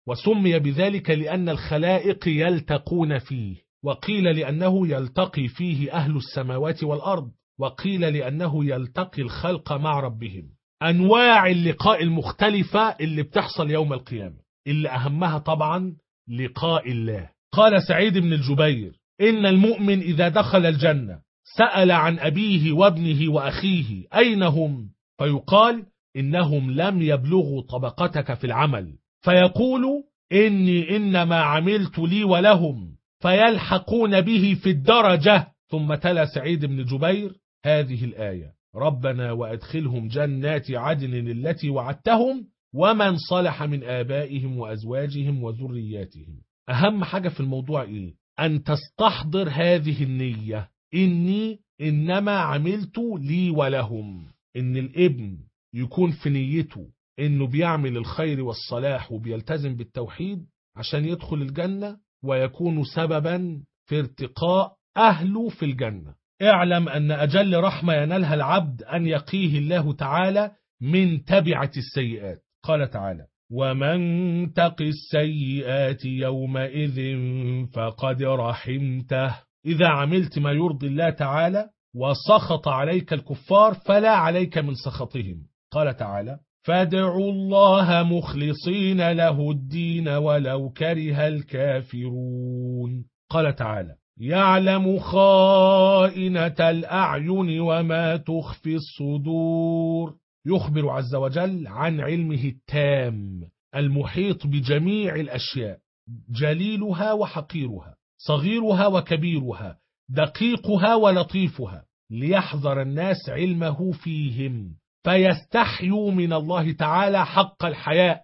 وسمي بذلك لأن الخلائق يلتقون فيه، وقيل لأنه يلتقي فيه أهل السماوات والأرض، وقيل لأنه يلتقي الخلق مع ربهم. أنواع اللقاء المختلفة اللي بتحصل يوم القيامة، اللي أهمها طبعا لقاء الله. قال سعيد بن الجبير: إن المؤمن إذا دخل الجنة سأل عن أبيه وابنه وأخيه أين هم؟ فيقال: إنهم لم يبلغوا طبقتك في العمل، فيقول: إني إنما عملت لي ولهم، فيلحقون به في الدرجة. ثم تلا سعيد بن جبير هذه الآية: ربنا وأدخلهم جنات عدن التي وعدتهم ومن صلح من آبائهم وأزواجهم وذرياتهم. أهم حاجة في الموضوع إيه؟ أن تستحضر هذه النية، إني إنما عملت لي ولهم. إن الابن يكون في نيته إنه بيعمل الخير والصلاح وبيلتزم بالتوحيد عشان يدخل الجنة ويكون سببا في ارتقاء أهله في الجنة. اعلم أن أجل رحمة ينالها العبد أن يقيه الله تعالى من تبعة السيئات. قال تعالى: ومن تق السيئات يومئذ فقد رحمته. إذا عملت ما يرضي الله تعالى وسخط عليك الكفار فلا عليك من سخطهم. قال تعالى: فادعوا الله مخلصين له الدين ولو كره الكافرون. قال تعالى: يعلم خائنة الأعين وما تخفي الصدور. يخبر عز وجل عن علمه التام المحيط بجميع الأشياء، جليلها وحقيرها، صغيرها وكبيرها، دقيقها ولطيفها، ليحذر الناس علمه فيهم فيستحيوا من الله تعالى حق الحياء،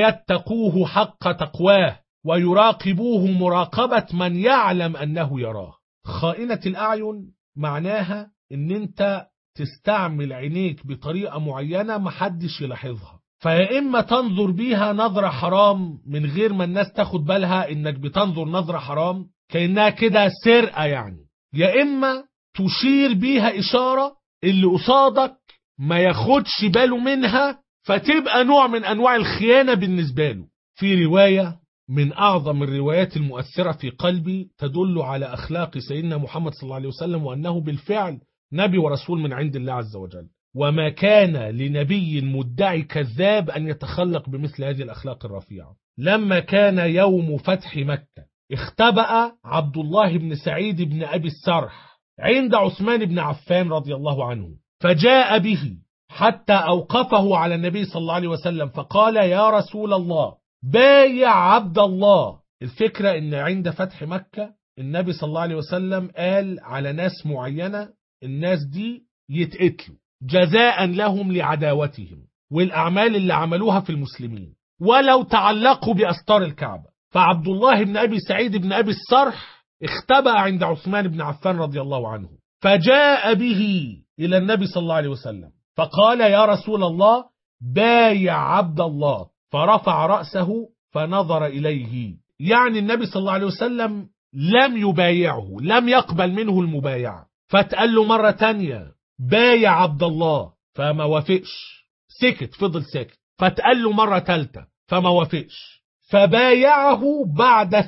ويتقوه حق تقواه، ويراقبوه مراقبة من يعلم أنه يراه. خائنة الأعين معناها إن أنت تستعمل عينيك بطريقة معينة محدش يلاحظها، فيا إما تنظر بيها نظرة حرام من غير ما الناس تاخد بالها إنك بتنظر نظرة حرام كأنها كده سرقة يعني، يا إما تشير بيها إشارة اللي قصادك ما ياخدش باله منها فتبقى نوع من أنواع الخيانة بالنسبة له. في رواية من أعظم الروايات المؤثرة في قلبي تدل على أخلاق سيدنا محمد صلى الله عليه وسلم، وأنه بالفعل نبي ورسول من عند الله عز وجل، وما كان لنبي مدعي كذاب أن يتخلق بمثل هذه الأخلاق الرفيعة. لما كان يوم فتح مكة اختبأ عبد الله بن سعيد بن أبي السرح عند عثمان بن عفان رضي الله عنه، فجاء به حتى أوقفه على النبي صلى الله عليه وسلم فقال: يا رسول الله بايع عبد الله. الفكرة ان عند فتح مكة النبي صلى الله عليه وسلم قال على ناس معينة الناس دي يتقتلوا جزاء لهم لعداوتهم والأعمال اللي عملوها في المسلمين ولو تعلقوا بأستار الكعبة. فعبد الله بن أبي سعيد بن أبي السرح اختبأ عند عثمان بن عفان رضي الله عنه، فجاء به إلى النبي صلى الله عليه وسلم فقال: يا رسول الله بايع عبد الله. فرفع رأسه فنظر إليه، يعني النبي صلى الله عليه وسلم لم يبايعه، لم يقبل منه المبايعة. فتقال له مرة تانية: بايع عبد الله، فما وافقش، سكت، فضل ساكت. فتقال له مرة تالتة فما وافقش، فبايعه بعد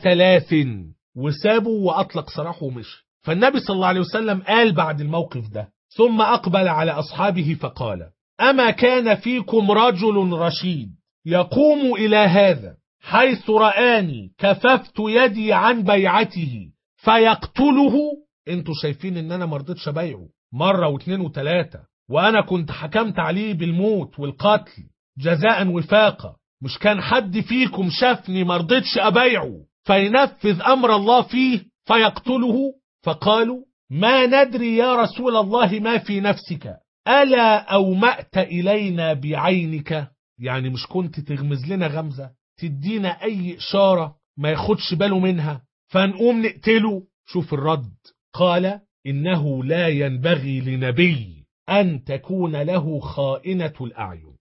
3 وسابه وأطلق سراحه ومشي. فالنبي صلى الله عليه وسلم قال بعد الموقف ده: ثم أقبل على أصحابه فقال: أما كان فيكم رجل رشيد يقوم إلى هذا حيث رآني كففت يدي عن بيعته فيقتله؟ انتوا شايفين ان انا مرضتش ابايعه مرة و2 و3، وانا كنت حكمت عليه بالموت والقتل جزاء وفاقة. مش كان حد فيكم شافني مرضتش ابايعه فينفذ امر الله فيه فيقتله؟ فقالوا: ما ندري يا رسول الله ما في نفسك، ألا أومأت إلينا بعينك؟ يعني مش كنت تغمز لنا غمزة، تدينا أي إشارة ما ياخدش باله منها فنقوم نقتله؟ شوف الرد، قال: إنه لا ينبغي لنبي أن تكون له خائنة الأعين.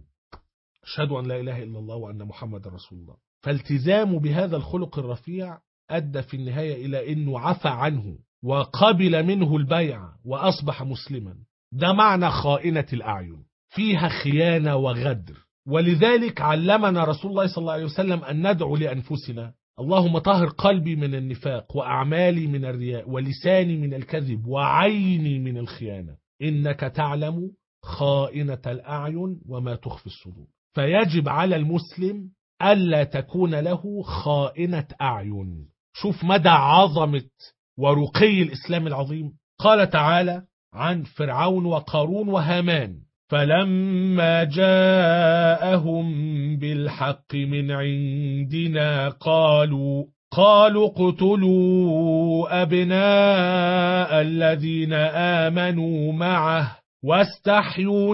أشهد أن لا إله إلا الله وأن محمد رسول الله. فالتزامه بهذا الخلق الرفيع أدى في النهاية إلى أنه عفى عنه وقبل منه البيع وأصبح مسلما. ده معنى خائنة الأعين، فيها خيانة وغدر، ولذلك علمنا رسول الله صلى الله عليه وسلم أن ندعو لأنفسنا: اللهم طهر قلبي من النفاق، وأعمالي من الرياء، ولساني من الكذب، وعيني من الخيانة، إنك تعلم خائنة الأعين وما تخفي الصدور. فيجب على المسلم ألا تكون له خائنة أعين. شوف مدى عظمة ورقي الإسلام العظيم. قال تعالى عن فرعون وقارون وهامان: فلما جاءهم بالحق من عندنا قالوا اقتلوا أبناء الذين آمنوا معه واستحيوا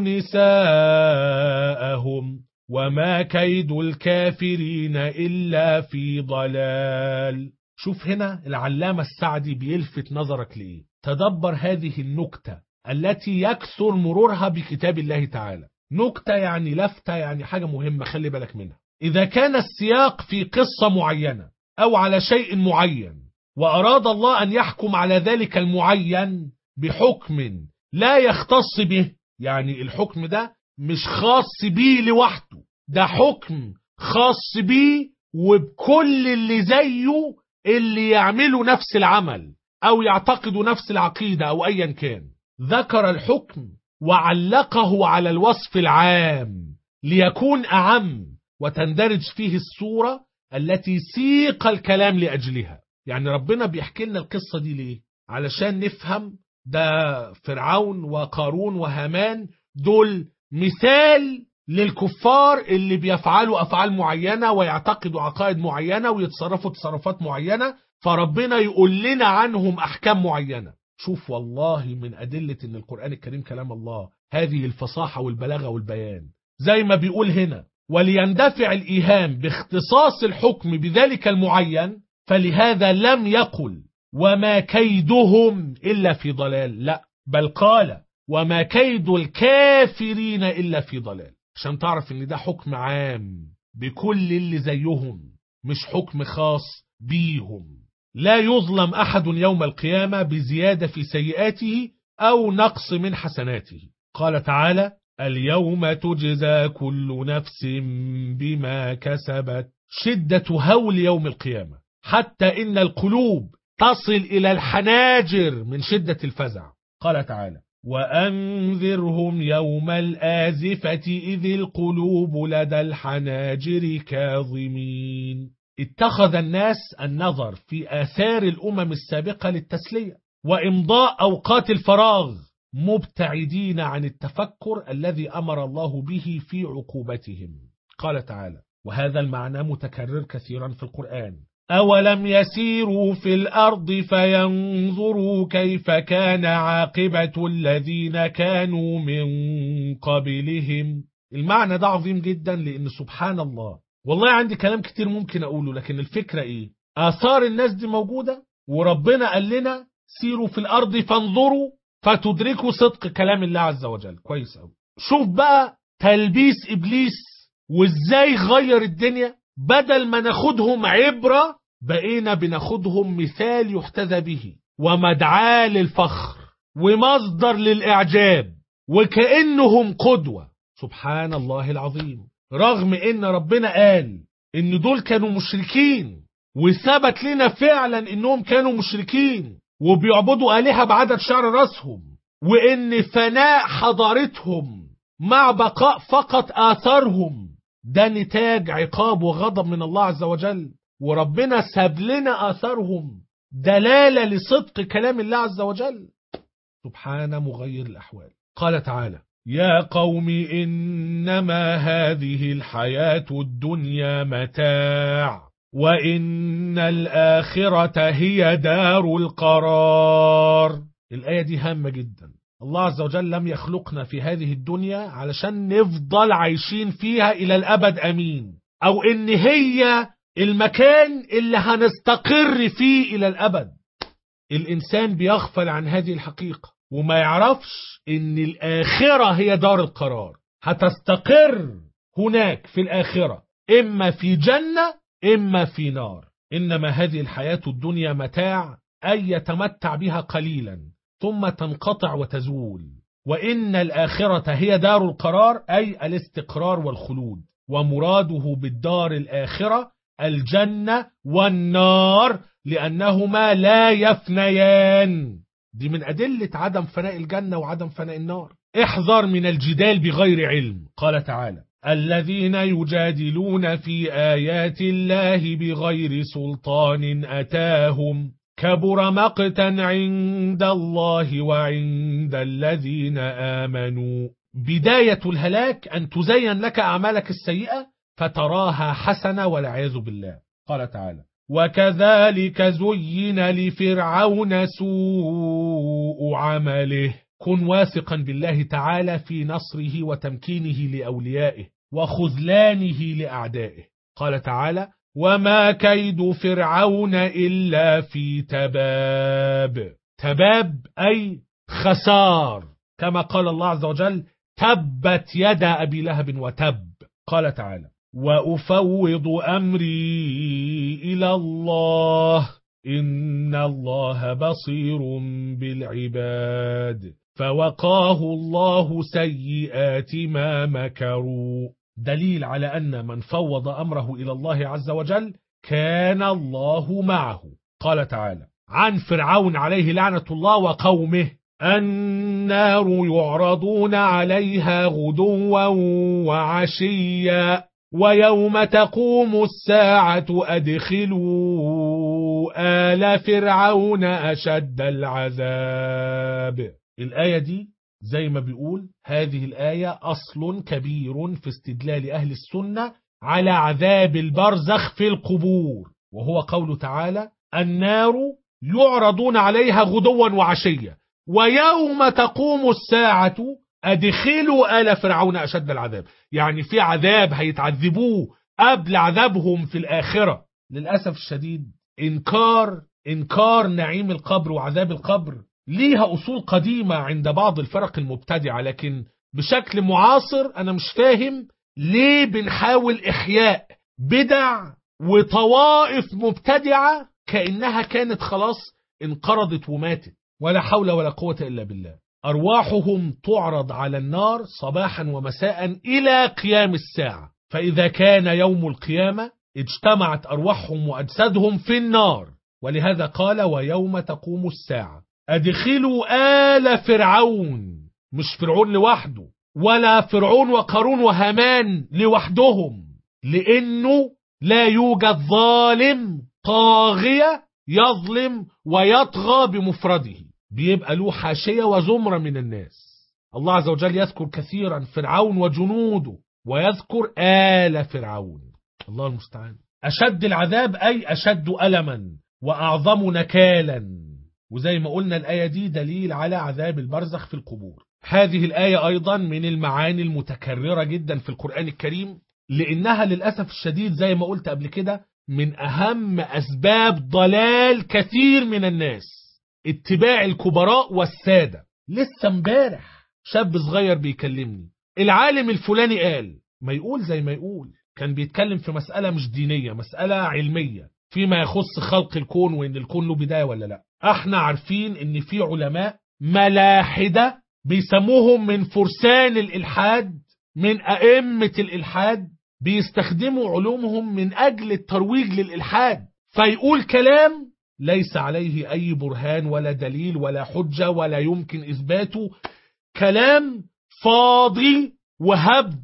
نساءهم وما كيد الكافرين إلا في ضلال. شوف هنا العلامة السعدي بيلفت نظرك ليه. تدبر هذه النكتة التي يكثر مرورها بكتاب الله تعالى. نكتة يعني لفتة، يعني حاجة مهمة، خلي بالك منها. إذا كان السياق في قصة معينة أو على شيء معين، وأراد الله أن يحكم على ذلك المعين بحكم لا يختص به، يعني الحكم ده مش خاص بيه لوحده، ده حكم خاص بيه وبكل اللي زيه اللي يعملوا نفس العمل أو يعتقدوا نفس العقيدة أو أيا كان. ذكر الحكم وعلقه على الوصف العام ليكون أعم وتندرج فيه الصورة التي سيق الكلام لأجلها. يعني ربنا بيحكي لنا القصة دي ليه؟ علشان نفهم ده فرعون وقارون وهامان دول مثال للكفار اللي بيفعلوا أفعال معينة ويعتقدوا عقائد معينة ويتصرفوا تصرفات معينة، فربنا يقول لنا عنهم أحكام معينة. شوف والله من أدلة أن القرآن الكريم كلام الله هذه الفصاحة والبلاغة والبيان. زي ما بيقول هنا: وليندفع الإيهام باختصاص الحكم بذلك المعين، فلهذا لم يقل وما كيدهم إلا في ضلال، لا، بل قال وما كيد الكافرين إلا في ضلال، عشان تعرف ان ده حكم عام بكل اللي زيهم، مش حكم خاص بيهم. لا يظلم أحد يوم القيامة بزيادة في سيئاته أو نقص من حسناته. قال تعالى: اليوم تجزى كل نفس بما كسبت. شدة هول يوم القيامة حتى إن القلوب تصل إلى الحناجر من شدة الفزع. قال تعالى: وأنذرهم يوم الآزفة إذ القلوب لدى الحناجر كاظمين. اتخذ الناس النظر في آثار الأمم السابقة للتسلية وإمضاء أوقات الفراغ، مبتعدين عن التفكر الذي أمر الله به في عقوبتهم. قال تعالى: وهذا المعنى متكرر كثيرا في القرآن: أولم يسيروا في الأرض فينظروا كيف كان عاقبة الذين كانوا من قبلهم. المعنى ده عظيم جدا، لأن سبحان الله والله عندي كلام كتير ممكن أقوله، لكن الفكرة إيه؟ آثار الناس دي موجودة، وربنا قال لنا سيروا في الأرض فانظروا فتدركوا صدق كلام الله عز وجل. كويس أوي. شوف بقى تلبيس إبليس وإزاي غير الدنيا. بدل ما ناخدهم عبرة بقينا بناخدهم مثال يحتذى به ومدعاة للفخر ومصدر للإعجاب وكأنهم قدوة. سبحان الله العظيم. رغم ان ربنا قال ان دول كانوا مشركين، وثبت لنا فعلا انهم كانوا مشركين وبيعبدوا آلهة بعدد شعر راسهم، وان فناء حضارتهم مع بقاء فقط آثارهم ده نتاج عقاب وغضب من الله عز وجل، وربنا ساب لنا آثارهم دلالة لصدق كلام الله عز وجل. سبحان مغير الأحوال. قال تعالى: يا قوم إنما هذه الحياة الدنيا متاع وإن الآخرة هي دار القرار. الآية دي هامة جدا. الله عز وجل لم يخلقنا في هذه الدنيا علشان نفضل عايشين فيها إلى الأبد أمين، أو إن هي المكان اللي هنستقر فيه إلى الأبد. الإنسان بيغفل عن هذه الحقيقة وما يعرفش إن الآخرة هي دار القرار، هتستقر هناك في الآخرة إما في جنة إما في نار. إنما هذه الحياة الدنيا متاع، أي يتمتع بها قليلا ثم تنقطع وتزول، وإن الآخرة هي دار القرار أي الاستقرار والخلود، ومراده بالدار الآخرة الجنة والنار لأنهما لا يفنيان. دي من أدلة عدم فناء الجنة وعدم فناء النار. احذر من الجدال بغير علم. قال تعالى: الذين يجادلون في آيات الله بغير سلطان أتاهم كبر مقتا عند الله وعند الذين آمنوا. بداية الهلاك أن تزين لك أعمالك السيئة فتراها حسنة والعياذ بالله. قال تعالى: وكذلك زين لفرعون سوء عمله. كن واثقا بالله تعالى في نصره وتمكينه لأوليائه وخذلانه لأعدائه. قال تعالى: وما كيد فرعون إلا في تباب. تباب أي خسار، كما قال الله عز وجل: تبت يدا أبي لهب وتب. قال تعالى: وأفوض أمري إلى الله إن الله بصير بالعباد فوقاه الله سيئات ما مكروا. دليل على أن من فوض أمره إلى الله عز وجل كان الله معه. قال تعالى عن فرعون عليه لعنة الله وقومه: النار يعرضون عليها غدوا وعشيا ويوم تقوم الساعة أدخلوا آل فرعون أشد العذاب. الآية دي زي ما بيقول هذه الآية أصل كبير في استدلال أهل السنة على عذاب البرزخ في القبور، وهو قول تعالى: النار يعرضون عليها غدوا وعشيا ويوم تقوم الساعة أدخلوا آل فرعون أشد العذاب. يعني في عذاب هيتعذبوه قبل عذابهم في الآخرة. للأسف الشديد إنكار نعيم القبر وعذاب القبر ليها أصول قديمة عند بعض الفرق المبتدعة، لكن بشكل معاصر أنا مش فاهم ليه بنحاول إحياء بدع وطوائف مبتدعة كأنها كانت خلاص انقرضت وماتت. ولا حول ولا قوة إلا بالله. أرواحهم تعرض على النار صباحا ومساء إلى قيام الساعة، فإذا كان يوم القيامة اجتمعت أرواحهم وأجسادهم في النار، ولهذا قال: ويوم تقوم الساعة أدخلوا آل فرعون. مش فرعون لوحده، ولا فرعون وقارون وهامان لوحدهم، لأنه لا يوجد ظالم طاغية يظلم ويطغى بمفرده، بيبقى له حاشية وزمرة من الناس. الله عز وجل يذكر كثيرا فرعون وجنوده ويذكر آل فرعون. الله المستعان. أشد العذاب أي أشد ألما وأعظم نكالا. وزي ما قلنا الآية دي دليل على عذاب البرزخ في القبور. هذه الآية أيضا من المعاني المتكررة جدا في القرآن الكريم، لأنها للأسف الشديد زي ما قلت قبل كده من أهم أسباب ضلال كثير من الناس، اتباع الكبراء والسادة. لسه امبارح شاب صغير بيكلمني: العالم الفلاني قال، ما يقول زي ما يقول، كان بيتكلم في مسألة مش دينية، مسألة علمية فيما يخص خلق الكون وإن الكون له بداية ولا لا. احنا عارفين ان في علماء ملاحدة بيسموهم من فرسان الإلحاد، من أئمة الإلحاد، بيستخدموا علومهم من أجل الترويج للإلحاد، فيقول كلام ليس عليه أي برهان ولا دليل ولا حجة ولا يمكن إثباته، كلام فاضي وهبد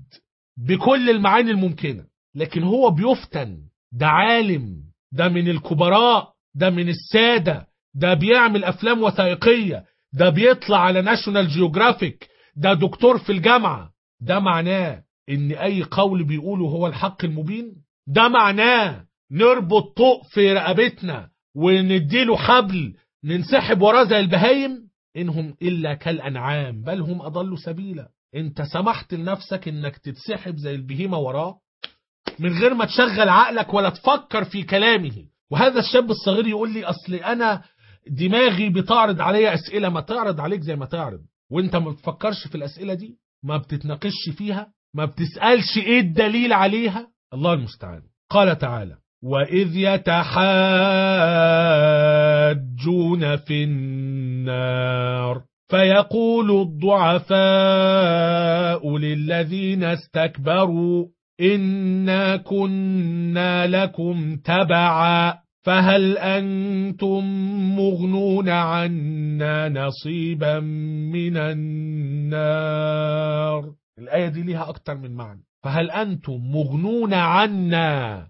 بكل المعاني الممكنة، لكن هو بيفتن. ده عالم، ده من الكبراء، ده من السادة، ده بيعمل أفلام وثائقية، ده بيطلع على ناشونال جيوغرافيك، ده دكتور في الجامعة. ده معناه إن أي قول بيقوله هو الحق المبين؟ ده معناه نربط طوق في رقبتنا ونديله حبل ننسحب وراه زي البهايم؟ إنهم إلا كالأنعام بل هم أضلوا سبيلا. انت سمحت لنفسك انك تتسحب زي البهيمة وراه من غير ما تشغل عقلك ولا تفكر في كلامه. وهذا الشاب الصغير يقول لي: أصل أنا دماغي بتعرض عليا أسئلة. ما تعرض عليك زي ما تعرض، وانت ما بتفكرش في الأسئلة دي، ما بتتناقش فيها، ما بتسألش ايه الدليل عليها. الله المستعان. قال تعالى: وإذ يتحاجون في النار فيقول الضعفاء للذين استكبروا إنا كنا لكم تبعا فهل أنتم مغنون عنا نصيبا من النار. الآية دي ليها أكتر من معنى. فهل أنتم مغنون عنا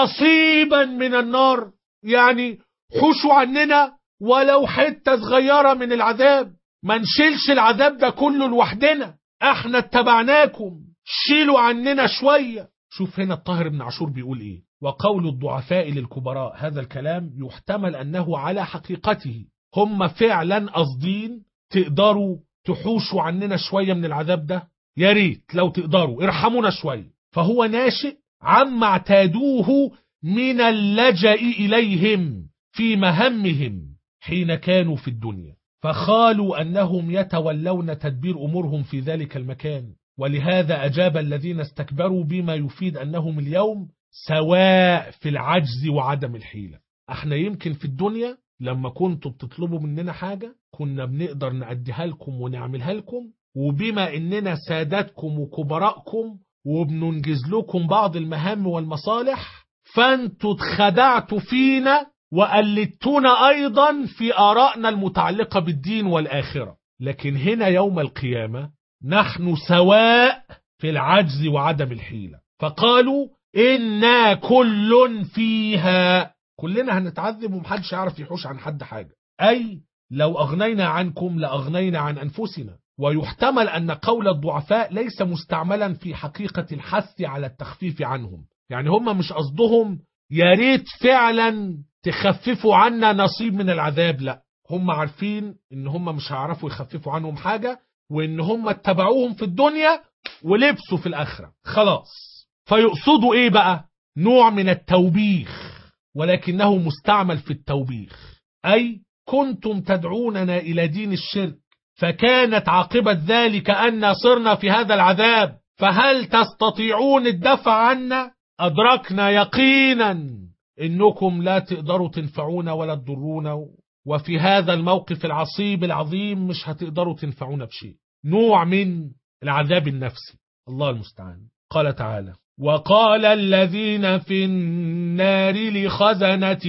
نصيبا من النار، يعني حوشوا عننا ولو حتة صغيرة من العذاب، ما نشيلش العذاب ده كله لوحدنا، احنا اتبعناكم، شيلوا عننا شوية. شوف هنا الطاهر بن عاشور بيقول ايه: وقول الضعفاء للكبراء، هذا الكلام يحتمل أنه على حقيقته هم فعلا قاصدين تقدروا تحوشوا عننا شوية من العذاب ده، يا ريت لو تقدروا ارحمونا شوية. فهو ناشئ عما اعتادوه من اللجأ إليهم في مهمهم حين كانوا في الدنيا، فخالوا أنهم يتولون تدبير أمورهم في ذلك المكان. ولهذا أجاب الذين استكبروا بما يفيد أنهم اليوم سواء في العجز وعدم الحيلة. احنا يمكن في الدنيا لما كنتوا بتطلبوا مننا حاجة كنا بنقدر نأديها لكم ونعملها لكم، وبما اننا سادتكم وكبراءكم وبننجز لكم بعض المهام والمصالح، فانتوا اتخدعتوا فينا وقلدتونا ايضا في آرائنا المتعلقة بالدين والآخرة. لكن هنا يوم القيامة نحن سواء في العجز وعدم الحيلة. فقالوا إنا كل فيها، كلنا هنتعذب ومحدش يعرف يحوش عن حد حاجة، أي لو أغنينا عنكم لأغنينا عن أنفسنا. ويحتمل أن قول الضعفاء ليس مستعملا في حقيقة الحث على التخفيف عنهم، يعني هم مش قصدهم يا ريت فعلا تخففوا عنا نصيب من العذاب، لا، هم عارفين إن هم مش هيعرفوا يخففوا عنهم حاجة، وإن هم اتبعوهم في الدنيا ولبسوا في الآخرة خلاص. فيقصدوا إيه بقى؟ نوع من التوبيخ، ولكنه مستعمل في التوبيخ، أي كنتم تدعوننا إلى دين الشرك فكانت عاقبة ذلك أن صرنا في هذا العذاب، فهل تستطيعون الدفع عنا؟ أدركنا يقينا إنكم لا تقدروا تنفعونا ولا تضرونا، وفي هذا الموقف العصيب العظيم مش هتقدروا تنفعونا بشيء. نوع من العذاب النفسي، الله المستعان. قال تعالى: وقال الذين في النار لخزنة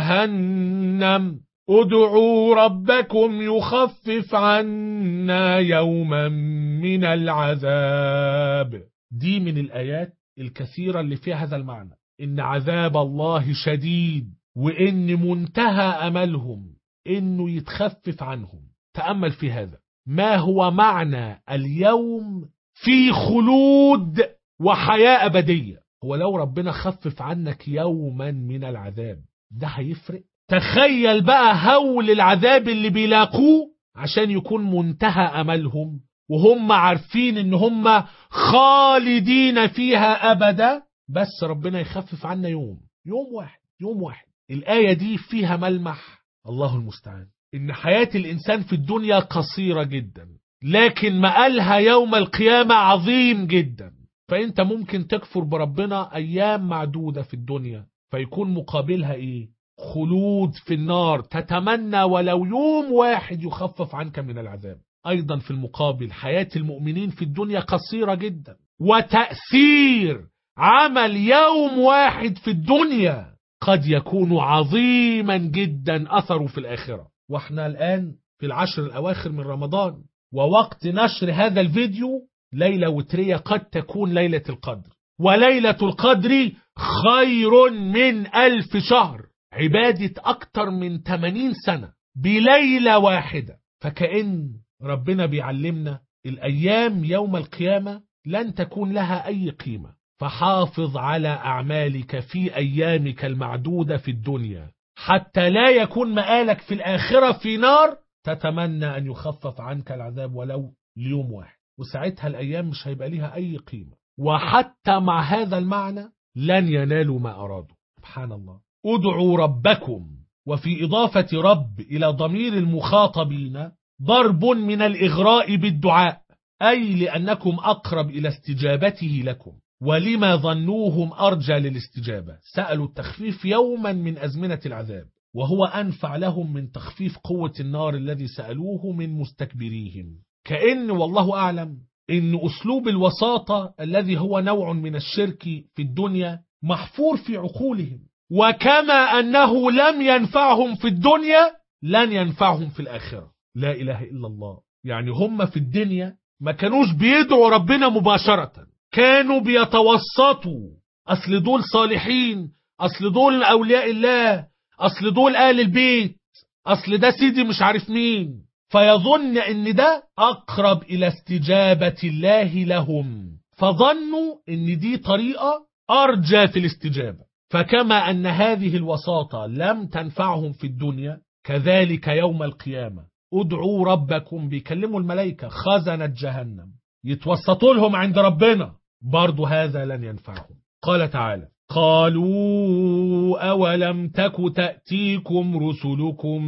جهنم ادعوا ربكم يخفف عنا يوما من العذاب. دي من الآيات الكثيرة اللي فيها هذا المعنى، إن عذاب الله شديد، وإن منتهى أملهم إنه يتخفف عنهم. تأمل في هذا، ما هو معنى اليوم في خلود وحياة أبدية؟ هو لو ربنا خفف عنك يوما من العذاب ده هيفرق؟ تخيل بقى هول العذاب اللي بيلاقوه عشان يكون منتهى أملهم، وهم عارفين إن هم خالدين فيها أبدا، بس ربنا يخفف عنا يوم واحد. الآية دي فيها ملمح، الله المستعان، إن حياة الإنسان في الدنيا قصيرة جدا، لكن مآلها يوم القيامة عظيم جدا. فأنت ممكن تكفر بربنا أيام معدودة في الدنيا، فيكون مقابلها إيه؟ خلود في النار، تتمنى ولو يوم واحد يخفف عنك من العذاب. أيضا في المقابل حياة المؤمنين في الدنيا قصيرة جدا، وتأثير عمل يوم واحد في الدنيا قد يكون عظيما جدا أثره في الآخرة. واحنا الآن في العشر الأواخر من رمضان، ووقت نشر هذا الفيديو ليلة وترية قد تكون ليلة القدر، وليلة القدر خير من 1000 شهر، عبادة أكتر من 80 سنة بليلة واحدة. فكأن ربنا بيعلمنا الأيام يوم القيامة لن تكون لها أي قيمة، فحافظ على أعمالك في أيامك المعدودة في الدنيا حتى لا يكون مآلك في الآخرة في نار تتمنى أن يخفف عنك العذاب ولو ليوم واحد، وساعتها الأيام مش هيبقى لها أي قيمة. وحتى مع هذا المعنى لن ينالوا ما أرادوا. سبحان الله. ادعوا ربكم، وفي إضافة رب إلى ضمير المخاطبين ضرب من الإغراء بالدعاء، أي لأنكم أقرب إلى استجابته لكم، ولما ظنوهم أرجى للاستجابة، سألوا التخفيف يوما من أزمنة العذاب، وهو أنفع لهم من تخفيف قوة النار الذي سألوه من مستكبريهم. كأن والله أعلم إن أسلوب الوساطة الذي هو نوع من الشرك في الدنيا محفور في عقولهم، وكما أنه لم ينفعهم في الدنيا لن ينفعهم في الآخرة. لا إله إلا الله. يعني هم في الدنيا ما كانوش بيدعوا ربنا مباشرة، كانوا بيتوسطوا، أصل دول صالحين، أصل دول أولياء الله، أصل دول آل البيت، أصل ده سيدي مش عارف مين، فيظن إن ده أقرب إلى استجابة الله لهم، فظنوا إن دي طريقة أرجى في الاستجابة. فكما أن هذه الوساطة لم تنفعهم في الدنيا، كذلك يوم القيامة ادعوا ربكم، بيكلموا الملائكة خزنة جهنم يتوسطوا لهم عند ربنا، برضو هذا لن ينفعهم. قال تعالى: قالوا أولم تك تأتيكم رسلكم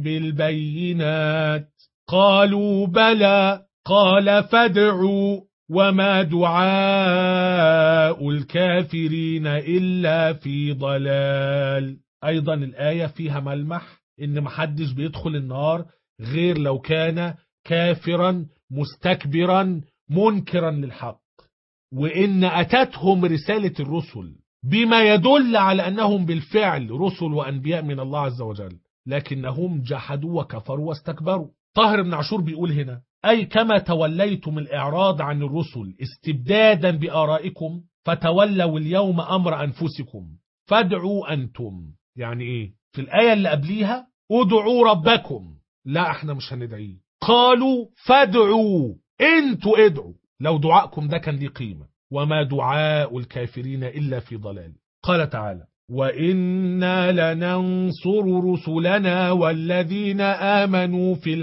بالبينات قالوا بلى قال فادعوا وما دعاء الكافرين إلا في ضلال. أيضا الآية فيها ملمح إن محدش بيدخل النار غير لو كان كافرا مستكبرا منكرا للحق، وإن أتتهم رسالة الرسل بما يدل على أنهم بالفعل رسل وأنبياء من الله عز وجل، لكنهم جحدوا وكفروا واستكبروا. طاهر بن عاشور بيقول هنا: أي كما توليتم الإعراض عن الرسل استبدادا بآرائكم فتولوا اليوم أمر أنفسكم فادعوا أنتم. يعني إيه؟ في الآية اللي قبليها ادعوا ربكم، لا احنا مش هندعيه، قالوا فادعوا، انتوا ادعوا، لو دعائكم ده كان ليه قيمة. وما دعاء الكافرين إلا في ضلال. قال تعالى: وإنا لننصر رسلنا والذين آمنوا في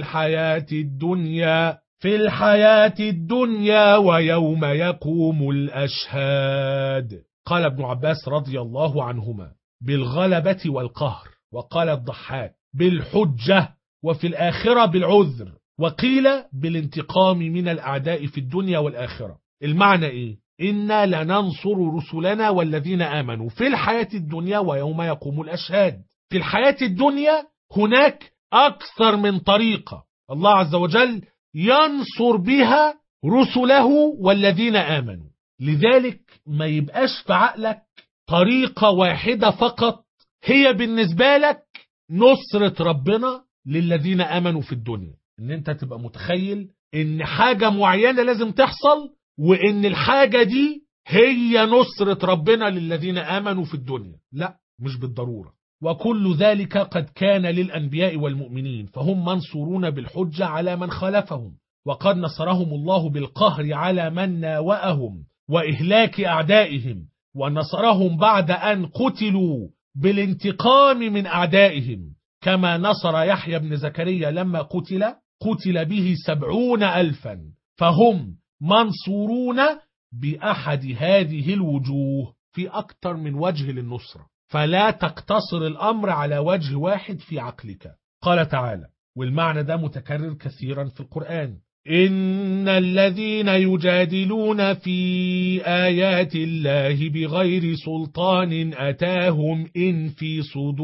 الحياة الدنيا ويوم يقوم الأشهاد. قال ابن عباس رضي الله عنهما: بالغلبة والقهر. وقال الضحاك: بالحجة، وفي الآخرة بالعذر، وقيل بالانتقام من الأعداء في الدنيا والآخرة. المعنى إيه؟ إنا لننصر رسلنا والذين آمنوا في الحياة الدنيا ويوم يقوم الأشهاد. في الحياة الدنيا هناك أكثر من طريقة الله عز وجل ينصر بها رسله والذين آمنوا، لذلك ما يبقاش في عقلك طريقة واحدة فقط هي بالنسبة لك نصرة ربنا للذين آمنوا في الدنيا. ان انت تبقى متخيل ان حاجة معينة لازم تحصل، وان الحاجة دي هي نصرة ربنا للذين آمنوا في الدنيا. لا، مش بالضرورة. وكل ذلك قد كان للأنبياء والمؤمنين، فهم منصورون بالحجة على من خالفهم، وقد نصرهم الله بالقهر على من ناوأهم وإهلاك أعدائهم، ونصرهم بعد أن قتلوا بالانتقام من أعدائهم، كما نصر يحيى بن زكريا لما قتل به 70,000، فهم منصورون بأحد هذه الوجوه في أكثر من وجه للنصرة، فلا تقتصر الأمر على وجه واحد في عقلك. قال تعالى، والمعنى ده متكرر كثيرا في القرآن: إن الذين يجادلون في آيات الله بغير سلطان أتاهم إن في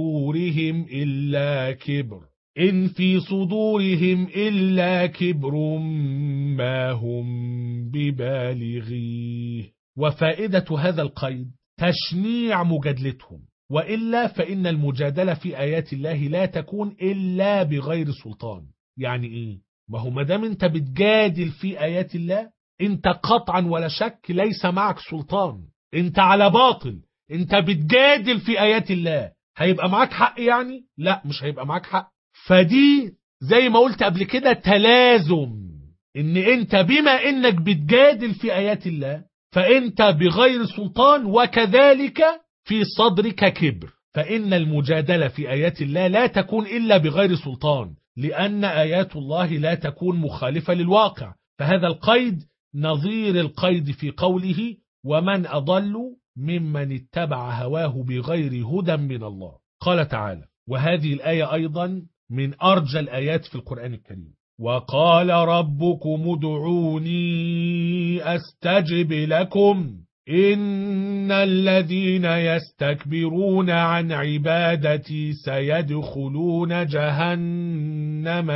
صدورهم إلا كبر ما هم ببالغيه. وفائدة هذا القيد تشنيع مجادلتهم، وإلا فإن المجادلة في آيات الله لا تكون إلا بغير سلطان. يعني إيه؟ ما هو مدام انت بتجادل في آيات الله، انت قطعا ولا شك ليس معك سلطان، انت على باطل، انت بتجادل في آيات الله، هيبقى معك حق يعني؟ لا، مش هيبقى معك حق. فدي زي ما قلت قبل كده تلازم، ان انت بما انك بتجادل في آيات الله فانت بغير سلطان، وكذلك في صدرك كبر، فإن المجادلة في آيات الله لا تكون إلا بغير سلطان، لأن آيات الله لا تكون مخالفة للواقع. فهذا القيد نظير القيد في قوله: ومن أضل ممن اتبع هواه بغير هدى من الله. قال تعالى، وهذه الآية أيضا من أرجى الآيات في القرآن الكريم: وقال ربكم ادعوني أستجب لكم. إن الذين يستكبرون عن عبادتي سيدخلون جهنم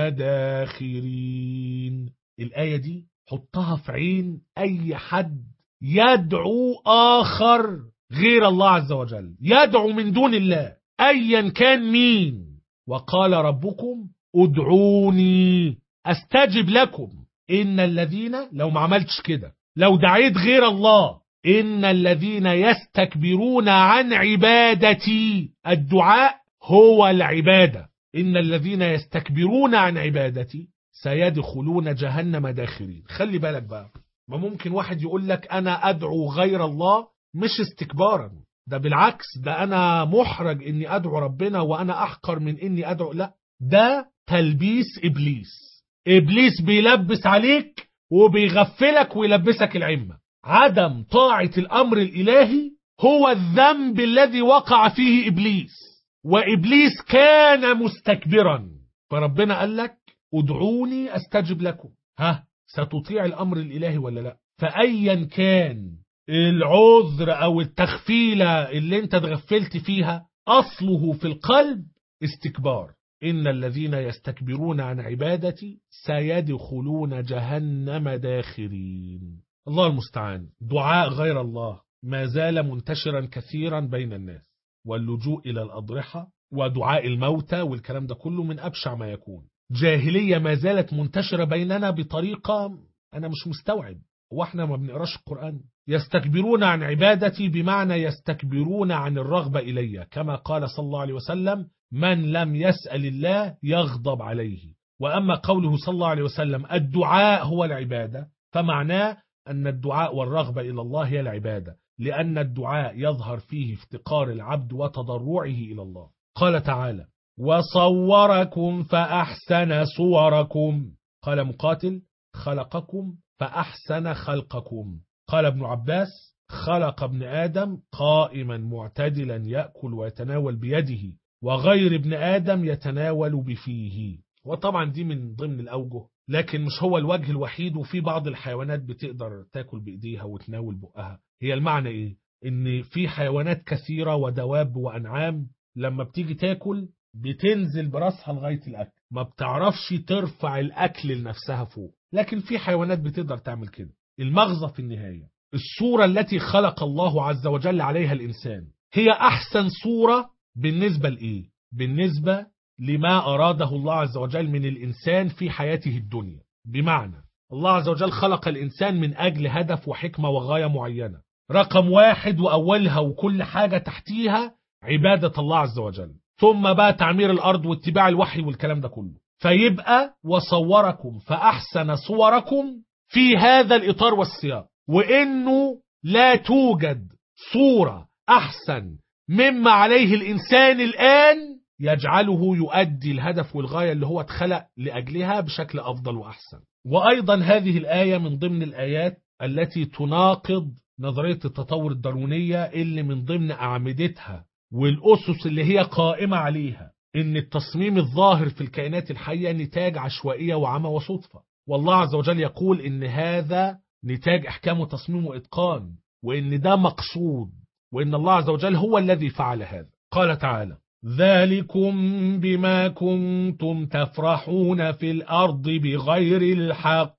داخرين. الآية دي حطها في عين أي حد يدعو آخر غير الله عز وجل، يدعو من دون الله أيا كان مين. وقال ربكم ادعوني أستجب لكم. إن الذين، لو ما عملتش كده، لو دعيت غير الله، إن الذين يستكبرون عن عبادتي، الدعاء هو العبادة، إن الذين يستكبرون عن عبادتي سيدخلون جهنم داخرين. خلي بالك بقى، ما ممكن واحد يقول لك أنا أدعو غير الله مش استكبارا، ده بالعكس، ده أنا محرج إني أدعو ربنا وأنا أحقر من إني أدعو، لا، ده تلبيس إبليس. إبليس بيلبس عليك وبيغفلك ويلبسك العمة. عدم طاعة الأمر الإلهي هو الذنب الذي وقع فيه إبليس، وإبليس كان مستكبرا، فربنا قال لك ادعوني أستجب لكم. ستطيع الأمر الإلهي ولا لا؟ فأيا كان العذر أو التغفيلة اللي انت تغفلت فيها، أصله في القلب استكبار. إن الذين يستكبرون عن عبادتي سيدخلون جهنم داخرين. الله المستعان. دعاء غير الله ما زال منتشرا كثيرا بين الناس، واللجوء إلى الأضرحة ودعاء الموتى والكلام ده كله من أبشع ما يكون. جاهلية ما زالت منتشرة بيننا بطريقة أنا مش مستوعب، وإحنا ما بنقراش القرآن. يستكبرون عن عبادتي بمعنى يستكبرون عن الرغبة إلي، كما قال صلى الله عليه وسلم من لم يسأل الله يغضب عليه. وأما قوله صلى الله عليه وسلم الدعاء هو العبادة، فمعناه أن الدعاء والرغبة إلى الله هي العبادة، لأن الدعاء يظهر فيه افتقار العبد وتضرعه إلى الله. قال تعالى وصوركم فأحسن صوركم. قال مقاتل خلقكم فأحسن خلقكم. قال ابن عباس خلق ابن آدم قائما معتدلا يأكل ويتناول بيده، وغير ابن آدم يتناول بفيه. وطبعا دي من ضمن الأوجه، لكن مش هو الوجه الوحيد، وفي بعض الحيوانات بتقدر تاكل بإيديها وتناول بقها. هي المعنى إيه؟ إن في حيوانات كثيرة ودواب وأنعام لما بتيجي تاكل بتنزل براسها لغاية الأكل، ما بتعرفش ترفع الأكل لنفسها فوق، لكن في حيوانات بتقدر تعمل كده. المغزى في النهاية الصورة التي خلق الله عز وجل عليها الإنسان هي أحسن صورة بالنسبة لإيه؟ بالنسبة لما أراده الله عز وجل من الإنسان في حياته الدنيا. بمعنى الله عز وجل خلق الإنسان من أجل هدف وحكمة وغاية معينة، رقم واحد وأولها وكل حاجة تحتيها عبادة الله عز وجل، ثم بقى تعمير الأرض واتباع الوحي والكلام ده كله. فيبقى وصوركم فأحسن صوركم في هذا الإطار والسياق، وإنه لا توجد صورة أحسن مما عليه الإنسان الآن يجعله يؤدي الهدف والغاية اللي هو اتخلق لأجلها بشكل أفضل وأحسن. وأيضا هذه الآية من ضمن الآيات التي تناقض نظرية التطور الداروينية اللي من ضمن أعمدتها والأسس اللي هي قائمة عليها إن التصميم الظاهر في الكائنات الحية نتاج عشوائية وعمى وصدفة، والله عز وجل يقول إن هذا نتاج أحكام وتصميم وإتقان، وإن ده مقصود، وإن الله عز وجل هو الذي فعل هذا. قال تعالى ذلكم بما كنتم تفرحون في الأرض بغير الحق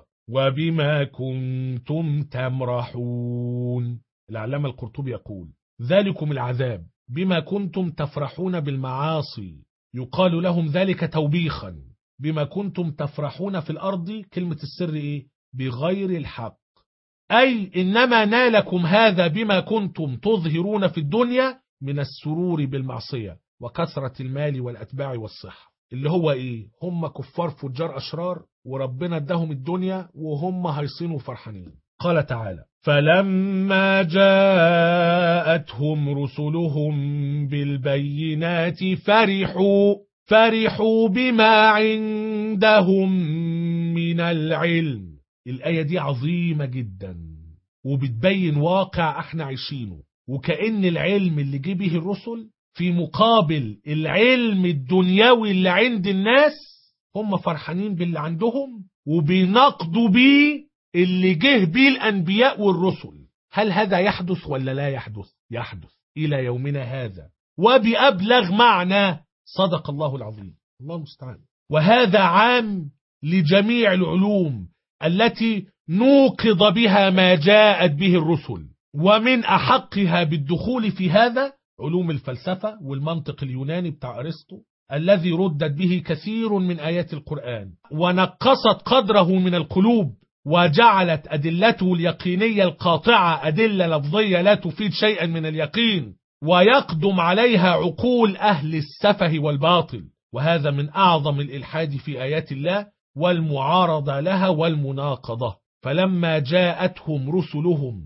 وبما كنتم تمرحون. العلامة القرطبي يقول ذلكم العذاب بما كنتم تفرحون بالمعاصي، يقال لهم ذلك توبيخا، بما كنتم تفرحون في الأرض كلمة السر إيه؟ بغير الحق، أي إنما نالكم هذا بما كنتم تظهرون في الدنيا من السرور بالمعصية وكثرة المال والأتباع والصحة، اللي هو إيه؟ هم كفار فجار أشرار وربنا ادهم الدنيا وهم هيصينوا فرحانين. قال تعالى فلما جاءتهم رسلهم بالبينات فرحوا بما عندهم من العلم. الآية دي عظيمة جدا وبتبين واقع احنا عايشينه، وكأن العلم اللي جه به الرسل في مقابل العلم الدنيوي اللي عند الناس، هم فرحانين باللي عندهم وبينقضوا بيه اللي جه بيه الأنبياء والرسل. هل هذا يحدث ولا لا يحدث؟ يحدث إلى يومنا هذا وبأبلغ معنى. صدق الله العظيم. الله المستعان. وهذا عام لجميع العلوم التي نوقض بها ما جاءت به الرسل، ومن أحقها بالدخول في هذا علوم الفلسفة والمنطق اليوناني بتاع أرسطو الذي ردت به كثير من آيات القرآن ونقصت قدره من القلوب وجعلت أدلته اليقينية القاطعة أدلة لفظية لا تفيد شيئا من اليقين، ويقدم عليها عقول أهل السفه والباطل. وهذا من أعظم الإلحاد في آيات الله والمعارضة لها والمناقضة. فلما جاءتهم رسلهم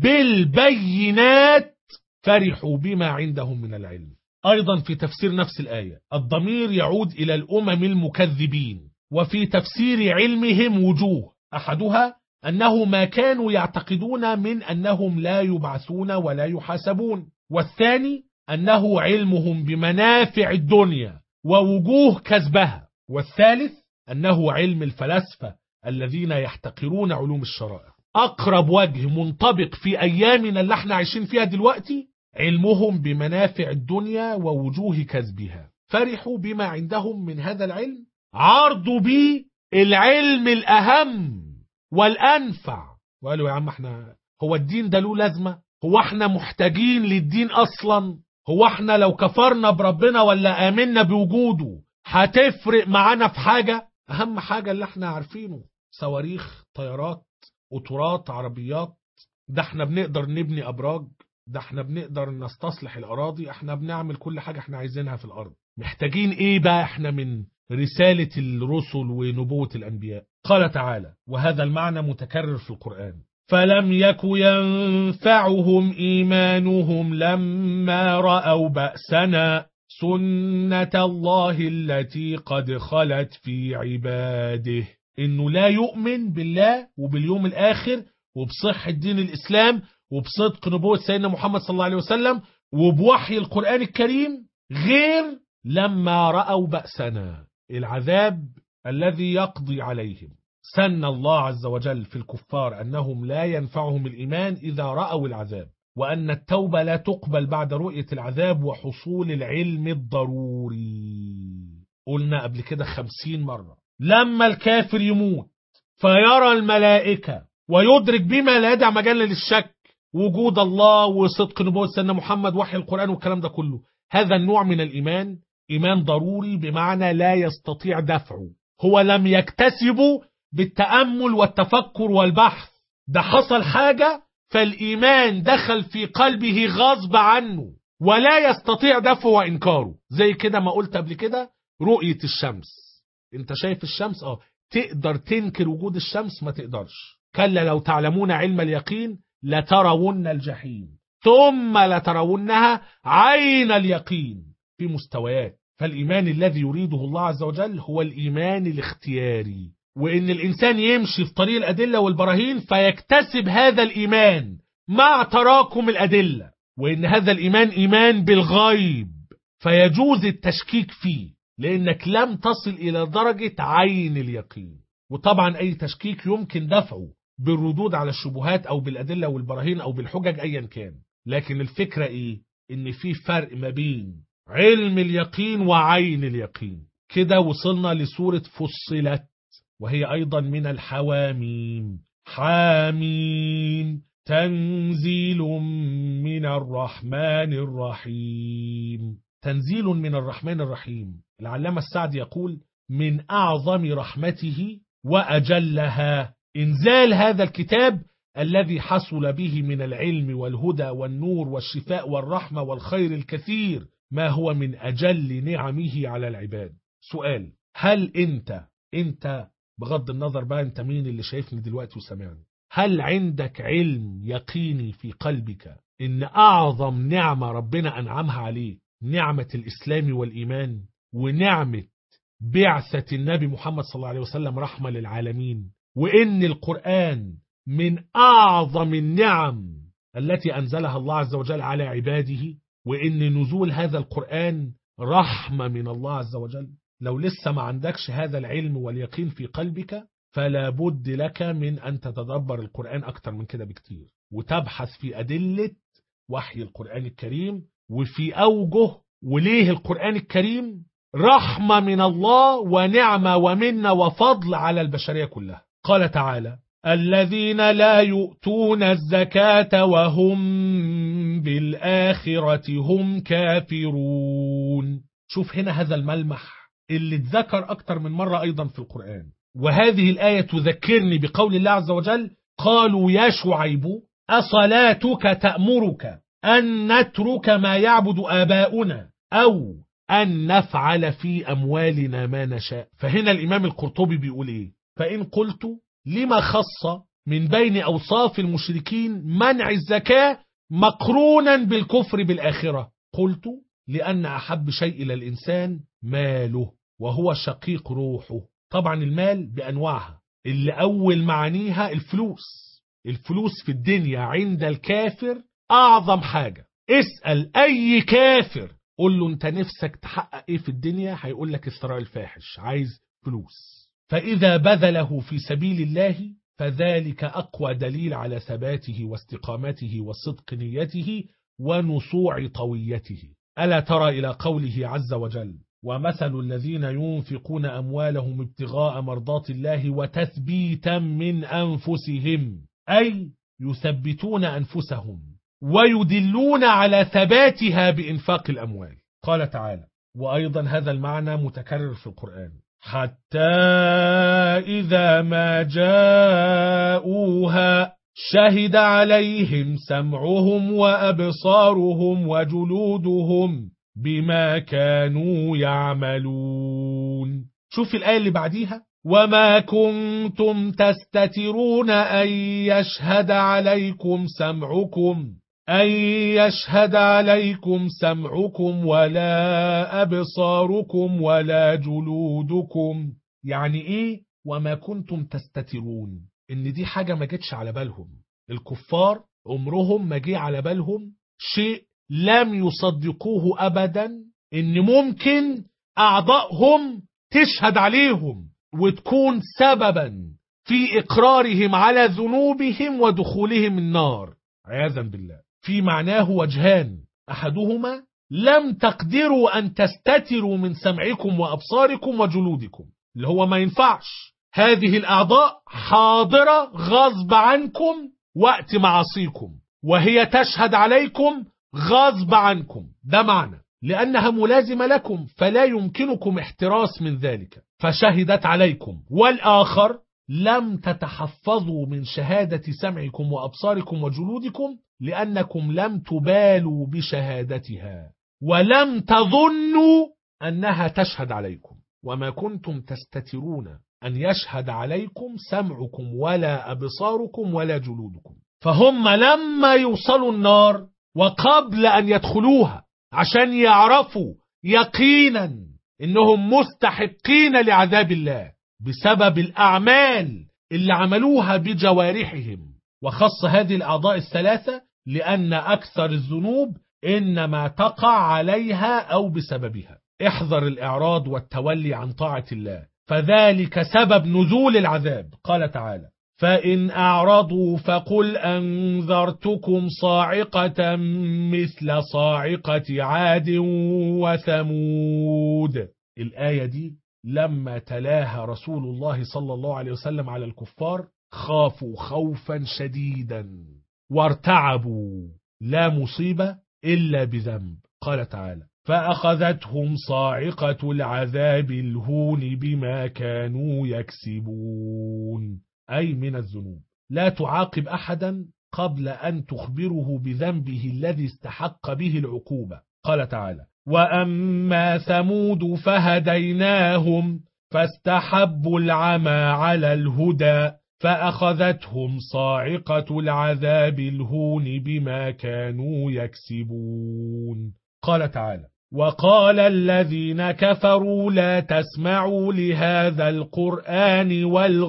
بالبينات فرحوا بما عندهم من العلم. أيضا في تفسير نفس الآية الضمير يعود إلى الأمم المكذبين، وفي تفسير علمهم وجوه، أحدها أنه ما كانوا يعتقدون من أنهم لا يبعثون ولا يحاسبون، والثاني أنه علمهم بمنافع الدنيا ووجوه كسبها، والثالث أنه علم الفلاسفة الذين يحتقرون علوم الشرائع. أقرب وجه منطبق في أيامنا اللي احنا عايشين فيها دلوقتي علمهم بمنافع الدنيا ووجوه كسبها، فرحوا بما عندهم من هذا العلم، عرضوا به العلم الأهم والأنفع، وقالوا يا عم احنا هو الدين ده له لازمة؟ هو احنا محتاجين للدين أصلا؟ هو احنا لو كفرنا بربنا ولا آمنا بوجوده هتفرق معانا في حاجة؟ أهم حاجة اللي احنا عارفينه صواريخ، طيارات، قطارات، عربيات، ده احنا بنقدر نبني أبراج، ده احنا بنقدر نستصلح الأراضي، احنا بنعمل كل حاجة احنا عايزينها في الأرض. محتاجين ايه بقى احنا من رسالة الرسل ونبوة الأنبياء؟ قال تعالى وهذا المعنى متكرر في القرآن: فلم يك ينفعهم إيمانهم لما رأوا بأسنا سنة الله التي قد خلت في عباده. إنه لا يؤمن بالله وباليوم الآخر وبصحة دين الإسلام وبصدق نبوة سيدنا محمد صلى الله عليه وسلم وبوحي القرآن الكريم غير لما رأوا بأسنا، العذاب الذي يقضي عليهم. سن الله عز وجل في الكفار أنهم لا ينفعهم الإيمان إذا رأوا العذاب، وأن التوبة لا تقبل بعد رؤية العذاب وحصول العلم الضروري. قلنا قبل كده 50 مرة لما الكافر يموت فيرى الملائكة ويدرك بما لا يدع مجال للشك وجود الله وصدق نبوة سيدنا محمد وحي القرآن والكلام ده كله، هذا النوع من الإيمان إيمان ضروري بمعنى لا يستطيع دفعه. هو لم يكتسبه بالتأمل والتفكر والبحث، ده حصل حاجة فالإيمان دخل في قلبه غصب عنه ولا يستطيع دفعه وإنكاره. زي كده ما قلت قبل كده رؤية الشمس، انت شايف الشمس تقدر تنكر وجود الشمس؟ ما تقدرش. كلا لو تعلمون علم اليقين لترون الجحيم ثم لترونها عين اليقين، في مستويات. فالإيمان الذي يريده الله عز وجل هو الإيمان الاختياري، وإن الإنسان يمشي في طريق الأدلة والبراهين فيكتسب هذا الإيمان مع تراكم الأدلة، وإن هذا الإيمان إيمان بالغيب فيجوز التشكيك فيه لأنك لم تصل إلى درجة عين اليقين. وطبعا أي تشكيك يمكن دفعه بالردود على الشبهات أو بالأدلة والبراهين أو بالحجج أيا كان، لكن الفكرة إيه؟ إن في فرق ما بين علم اليقين وعين اليقين. كده وصلنا لسورة فصلت، وهي أيضا من الحواميم. حاميم تنزيل من الرحمن الرحيم. تنزيل من الرحمن الرحيم. العلامة السعدي يقول من أعظم رحمته وأجلها إنزال هذا الكتاب الذي حصل به من العلم والهدى والنور والشفاء والرحمة والخير الكثير ما هو من أجل نعمه على العباد. سؤال: هل أنت بغض النظر بقى أنت مين اللي شايفني دلوقتي وسمعني، هل عندك علم يقيني في قلبك إن أعظم نعمة ربنا أنعمها عليه نعمة الإسلام والإيمان، ونعمة بعثة النبي محمد صلى الله عليه وسلم رحمة للعالمين، وإن القرآن من أعظم النعم التي أنزلها الله عز وجل على عباده، وإن نزول هذا القرآن رحمة من الله عز وجل؟ لو لسه ما عندكش هذا العلم واليقين في قلبك فلا بد لك من أن تتدبر القرآن أكتر من كده بكتير. وتبحث في أدلة وحي القرآن الكريم وفي أوجه وليه القرآن الكريم رحمة من الله ونعمة ومنة وفضل على البشرية كلها. قال تعالى: الذين لا يؤتون الزكاة وهم بالآخرة هم كافرون. شوف هنا هذا الملمح اللي اتذكر أكتر من مرة أيضا في القرآن. وهذه الآية تذكرني بقول الله عز وجل: قالوا يا شعيب أصلاتك تأمرك أن نترك ما يعبد آباؤنا أو أن نفعل في أموالنا ما نشاء. فهنا الإمام القرطبي بيقول إيه؟ فإن قلت لما خص من بين أوصاف المشركين منع الزكاة مقرونا بالكفر بالآخرة؟ قلت: لأن أحب شيء إلى الإنسان ماله وهو شقيق روحه. طبعا المال بأنواعها، اللي أول معانيها الفلوس في الدنيا عند الكافر أعظم حاجة. اسأل أي كافر قل له أنت نفسك تحقق إيه في الدنيا، هيقول لك الثراء الفاحش، عايز فلوس. فإذا بذله في سبيل الله فذلك أقوى دليل على ثباته واستقامته وصدق نيته ونصوع طويته. ألا ترى إلى قوله عز وجل: ومثل الذين ينفقون أموالهم ابتغاء مرضات الله وتثبيتا من أنفسهم، أي يثبتون أنفسهم ويدلون على ثباتها بإنفاق الأموال. قال تعالى: وأيضا هذا المعنى متكرر في القرآن: حتى إذا ما جاءوها شهد عليهم سمعهم وأبصارهم وجلودهم بما كانوا يعملون. شوف الآية اللي بعديها: وما كنتم تستترون أن يشهد عليكم سمعكم ولا أبصاركم ولا جلودكم. يعني إيه وما كنتم تستترون؟ إن دي حاجة ما جتش على بالهم. الكفار عمرهم ما جه على بالهم شيء لم يصدقوه أبدا، إن ممكن أعضائهم تشهد عليهم وتكون سببا في إقرارهم على ذنوبهم ودخولهم النار عياذا بالله. في معناه وجهان: أحدهما لم تقدروا أن تستتروا من سمعكم وأبصاركم وجلودكم، اللي هو ما ينفعش، هذه الأعضاء حاضرة غصب عنكم وقت معاصيكم، وهي تشهد عليكم غصب عنكم. ده معنى لأنها ملازمة لكم فلا يمكنكم احتراس من ذلك فشهدت عليكم. والآخر لم تتحفظوا من شهادة سمعكم وأبصاركم وجلودكم لأنكم لم تبالوا بشهادتها ولم تظنوا أنها تشهد عليكم. وما كنتم تستترون أن يشهد عليكم سمعكم ولا أبصاركم ولا جلودكم. فهم لما يوصلوا النار وقبل أن يدخلوها عشان يعرفوا يقينا إنهم مستحقين لعذاب الله بسبب الأعمال اللي عملوها بجوارحهم، وخص هذه الأعضاء الثلاثة لأن أكثر الذنوب إنما تقع عليها أو بسببها. احذر الإعراض والتولي عن طاعة الله فذلك سبب نزول العذاب. قال تعالى: فإن أعرضوا فقل أنذرتكم صاعقة مثل صاعقة عاد وثمود. الآية دي لما تلاها رسول الله صلى الله عليه وسلم على الكفار خافوا خوفا شديدا وارتعبوا، لا مصيبة إلا بذنب. قال تعالى: فأخذتهم صاعقة العذاب الهون بما كانوا يكسبون، أي من الذنوب. لا تعاقب أحدا قبل أن تخبره بذنبه الذي استحق به العقوبة. قال تعالى: وأما ثمود فهديناهم فاستحبوا العمى على الهدى فأخذتهم صاعقة العذاب الهون بما كانوا يكسبون. قال تعالى: وقال الذين كفروا لا تسمعوا لهذا القرآن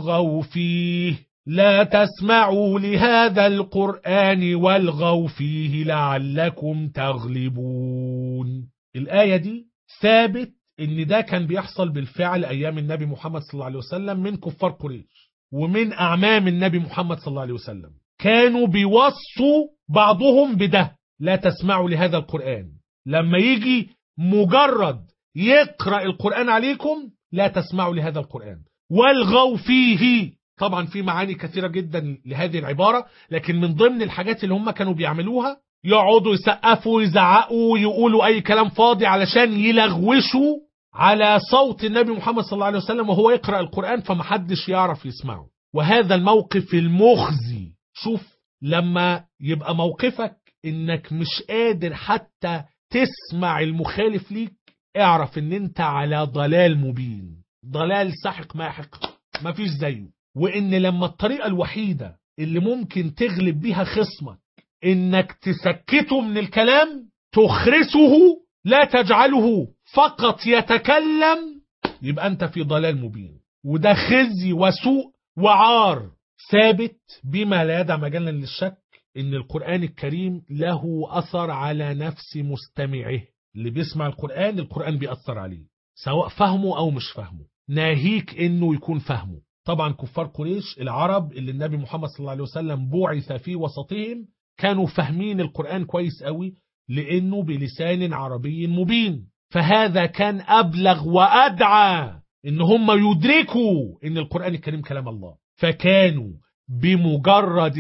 والغوا فيه لعلكم تغلبون. الآية دي ثابت ان ده كان بيحصل بالفعل ايام النبي محمد صلى الله عليه وسلم من كفار قريش ومن اعمام النبي محمد صلى الله عليه وسلم. كانوا بيوصوا بعضهم بده، لا تسمعوا لهذا القرآن. لما يجي مجرد يقرأ القرآن عليكم لا تسمعوا لهذا القرآن، والغوا فيه. طبعا في معاني كثيرة جدا لهذه العبارة، لكن من ضمن الحاجات اللي هم كانوا بيعملوها يقعدوا يسقفوا يزعقوا يقولوا أي كلام فاضي علشان يلغوشوا على صوت النبي محمد صلى الله عليه وسلم وهو يقرأ القرآن، فمحدش يعرف يسمعه. وهذا الموقف المخزي. شوف لما يبقى موقفك انك مش قادر حتى تسمع المخالف ليك، اعرف ان انت على ضلال مبين، ضلال ساحق ماحق ما فيش زيه. وان لما الطريقة الوحيدة اللي ممكن تغلب بيها خصمك انك تسكته من الكلام، تخرسه، لا تجعله فقط يتكلم، يبقى انت في ضلال مبين. وده خزي وسوء وعار ثابت بما لا يدع مجالا للشك ان القرآن الكريم له اثر على نفس مستمعه. اللي بيسمع القرآن بيأثر عليه سواء فهمه او مش فهمه، ناهيك انه يكون فهمه. طبعا كفار قريش العرب اللي النبي محمد صلى الله عليه وسلم بعث في وسطهم كانوا فاهمين القرآن كويس قوي، لانه بلسان عربي مبين. فهذا كان ابلغ وادعى ان هم يدركوا ان القرآن الكريم كلام الله، فكانوا بمجرد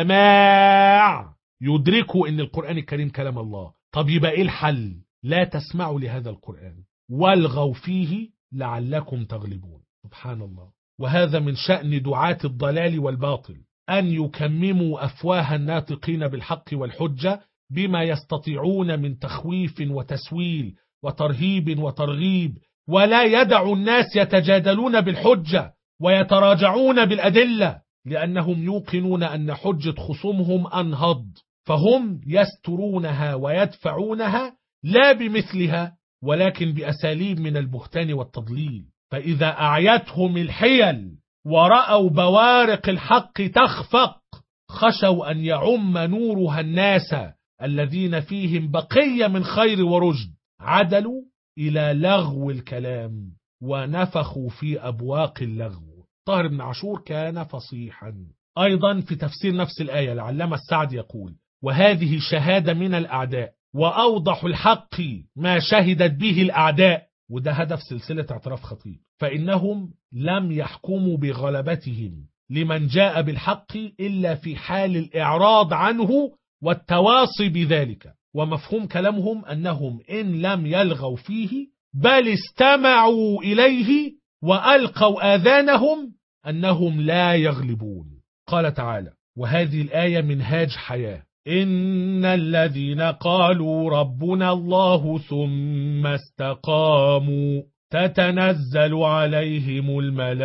السماع يدركوا ان القرآن الكريم كلام الله. طب يبقى ايه الحل؟ لا تسمعوا لهذا القرآن والغوا فيه لعلكم تغلبون. سبحان الله. وهذا من شأن دعاة الضلال والباطل، أن يكمموا أفواه الناطقين بالحق والحجة بما يستطيعون من تخويف وتسويل وترهيب وترغيب، ولا يدع الناس يتجادلون بالحجة ويتراجعون بالأدلة، لأنهم يوقنون أن حجة خصومهم أنهض، فهم يسترونها ويدفعونها لا بمثلها ولكن بأساليب من البهتان والتضليل. فإذا أعيتهم الحيل ورأوا بوارق الحق تخفق، خشوا أن يعم نورها الناس الذين فيهم بقية من خير ورشد، عدلوا إلى لغو الكلام ونفخوا في أبواق اللغو. طاهر بن عاشور كان فصيحا. أيضا في تفسير نفس الآية العلامة السعد يقول: وهذه شهادة من الأعداء، وأوضح الحق ما شهدت به الأعداء. وده هدف سلسلة اعتراف خطيب، فإنهم لم يحكموا بغلبتهم لمن جاء بالحق إلا في حال الإعراض عنه والتواصي بذلك. ومفهوم كلامهم أنهم إن لم يلغوا فيه بل استمعوا إليه وألقوا آذانهم أنهم لا يغلبون. قال تعالى: وهذه الآية منهاج حياة: إن الذين قالوا ربنا الله ثم استقاموا تتنزل عليهم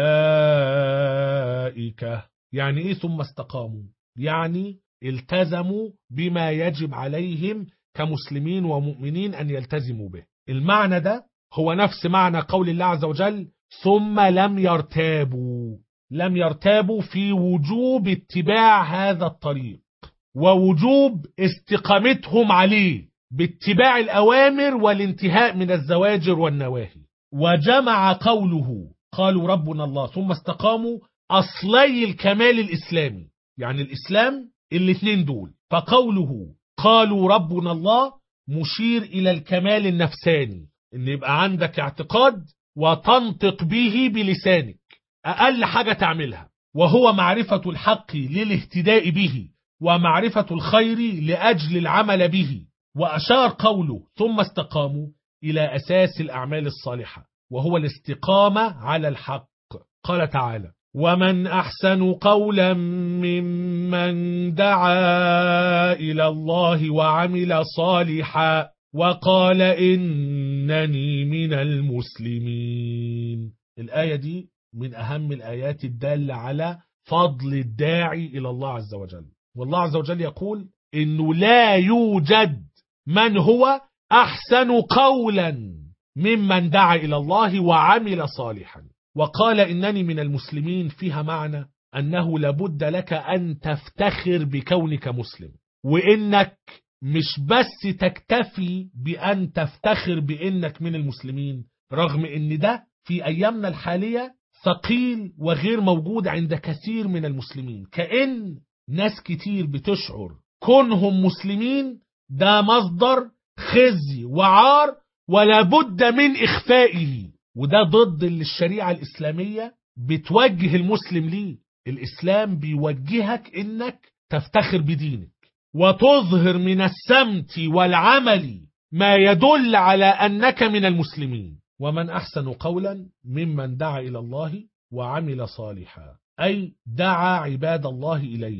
الملائكة. يعني إيه ثم استقاموا؟ يعني التزموا بما يجب عليهم كمسلمين ومؤمنين أن يلتزموا به. المعنى ده هو نفس معنى قول الله عز وجل: ثم لم يرتابوا. لم يرتابوا في وجوب اتباع هذا الطريق ووجوب استقامتهم عليه باتباع الأوامر والانتهاء من الزواجر والنواهي. وجمع قوله قالوا ربنا الله ثم استقاموا أصلي الكمال الإسلامي، يعني الإسلام الاثنين دول. فقوله قالوا ربنا الله مشير إلى الكمال النفساني، إن يبقى عندك اعتقاد وتنطق به بلسانك، أقل حاجة تعملها، وهو معرفة الحق للاهتداء به ومعرفة الخير لأجل العمل به. وأشار قوله ثم استقاموا إلى أساس الأعمال الصالحة، وهو الاستقامة على الحق. قال تعالى: ومن أحسن قولا ممن دعا إلى الله وعمل صالحا وقال إنني من المسلمين. الآية دي من أهم الآيات الدالة على فضل الداعي إلى الله عز وجل. والله عز وجل يقول إنه لا يوجد من هو أحسن قولا ممن دعا إلى الله وعمل صالحا وقال إنني من المسلمين. فيها معنى أنه لابد لك أن تفتخر بكونك مسلم، وإنك مش بس تكتفي بأن تفتخر بأنك من المسلمين، رغم إن ده في أيامنا الحالية ثقيل وغير موجود عند كثير من المسلمين، كأن ناس كتير بتشعر كونهم مسلمين ده مصدر خزي وعار ولا بد من إخفائه، وده ضد اللي الشريعة الإسلامية بتوجه المسلم ليه. الإسلام بيوجهك إنك تفتخر بدينك وتظهر من السمت والعمل ما يدل على أنك من المسلمين. ومن أحسن قولا ممن دعا إلى الله وعمل صالحا، أي دعا عباد الله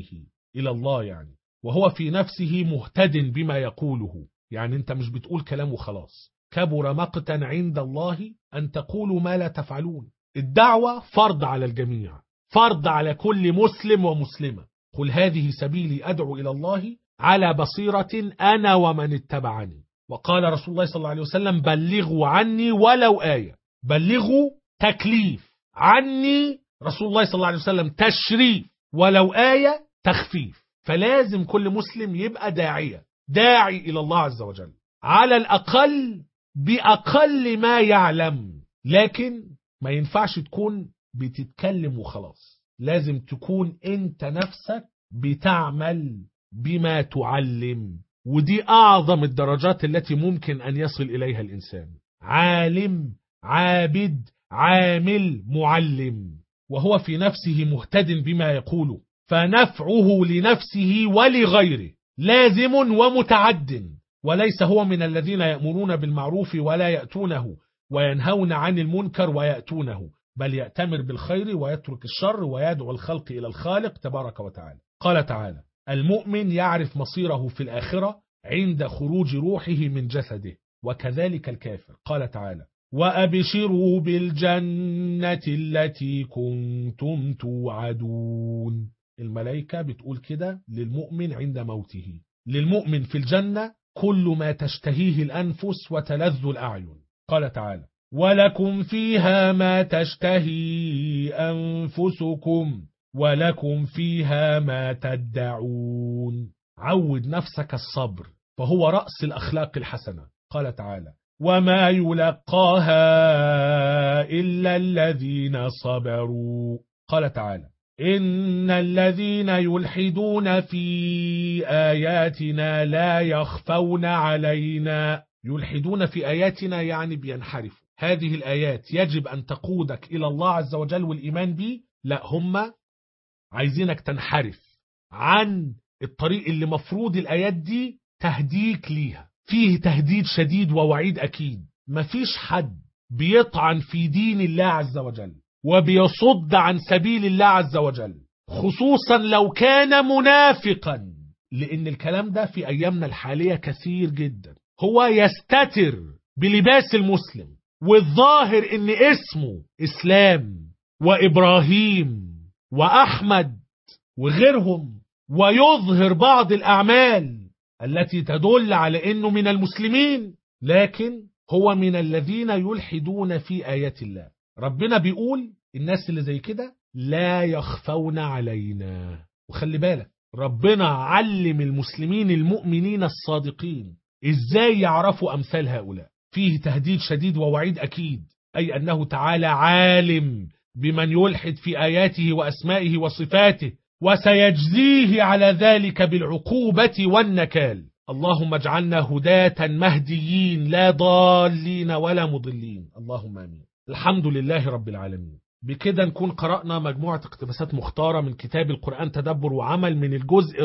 إلى الله يعني، وهو في نفسه مهتد بما يقوله. يعني أنت مش بتقول كلام وخلاص. كبر مقتا عند الله أن تقولوا ما لا تفعلون. الدعوة فرض على الجميع، فرض على كل مسلم ومسلمة. قل هذه سبيلي أدعو إلى الله على بصيرة أنا ومن اتبعني. وقال رسول الله صلى الله عليه وسلم بلغوا عني ولو آية. بلغوا تكليف، عني رسول الله صلى الله عليه وسلم تشريف، ولو آية تخفيف. فلازم كل مسلم يبقى داعي إلى الله عز وجل على الأقل بأقل ما يعلم. لكن ما ينفعش تكون بتتكلم وخلاص، لازم تكون انت نفسك بتعمل بما تعلم. ودي أعظم الدرجات التي ممكن أن يصل إليها الإنسان. عالم، عابد، عامل، معلم، وهو في نفسه مهتد بما يقوله، فنفعه لنفسه ولغيره لازم ومتعد. وليس هو من الذين يأمرون بالمعروف ولا يأتونه وينهون عن المنكر ويأتونه، بل يأتمر بالخير ويترك الشر ويدعو الخلق إلى الخالق تبارك وتعالى. قال تعالى المؤمن يعرف مصيره في الآخرة عند خروج روحه من جسده، وكذلك الكافر. قال تعالى وأبشروا بالجنة التي كنتم توعدون. الملائكة بتقول كده للمؤمن عند موته. للمؤمن في الجنة كل ما تشتهيه الأنفس وتلذ الأعين. قال تعالى ولكم فيها ما تشتهي أنفسكم ولكم فيها ما تدعون. عود نفسك الصبر فهو رأس الأخلاق الحسنة. قال تعالى وما يلقاها إلا الذين صبروا. قال تعالى إن الذين يلحدون في آياتنا لا يخفون علينا. يلحدون في آياتنا يعني بينحرفوا. هذه الآيات يجب أن تقودك إلى الله عز وجل والإيمان به، لا هم عايزينك تنحرف عن الطريق اللي مفروض الآيات دي تهديك ليها. فيه تهديد شديد ووعيد أكيد. مفيش حد بيطعن في دين الله عز وجل وبيصد عن سبيل الله عز وجل، خصوصا لو كان منافقا، لأن الكلام ده في أيامنا الحالية كثير جدا. هو يستتر بلباس المسلم والظاهر إن اسمه إسلام وإبراهيم وأحمد وغيرهم، ويظهر بعض الأعمال التي تدل على إنه من المسلمين، لكن هو من الذين يلحدون في آيات الله. ربنا بيقول الناس اللي زي كده لا يخفون علينا. وخلي بالك ربنا علم المسلمين المؤمنين الصادقين إزاي يعرفوا أمثال هؤلاء. فيه تهديد شديد ووعيد أكيد، أي أنه تعالى عالم بمن يلحد في آياته وأسمائه وصفاته، وسيجزيه على ذلك بالعقوبة والنكال. اللهم اجعلنا هداة مهديين لا ضالين ولا مضلين، اللهم آمين. الحمد لله رب العالمين. بكده نكون قرأنا مجموعة اقتباسات مختارة من كتاب القرآن تدبر وعمل من الجزء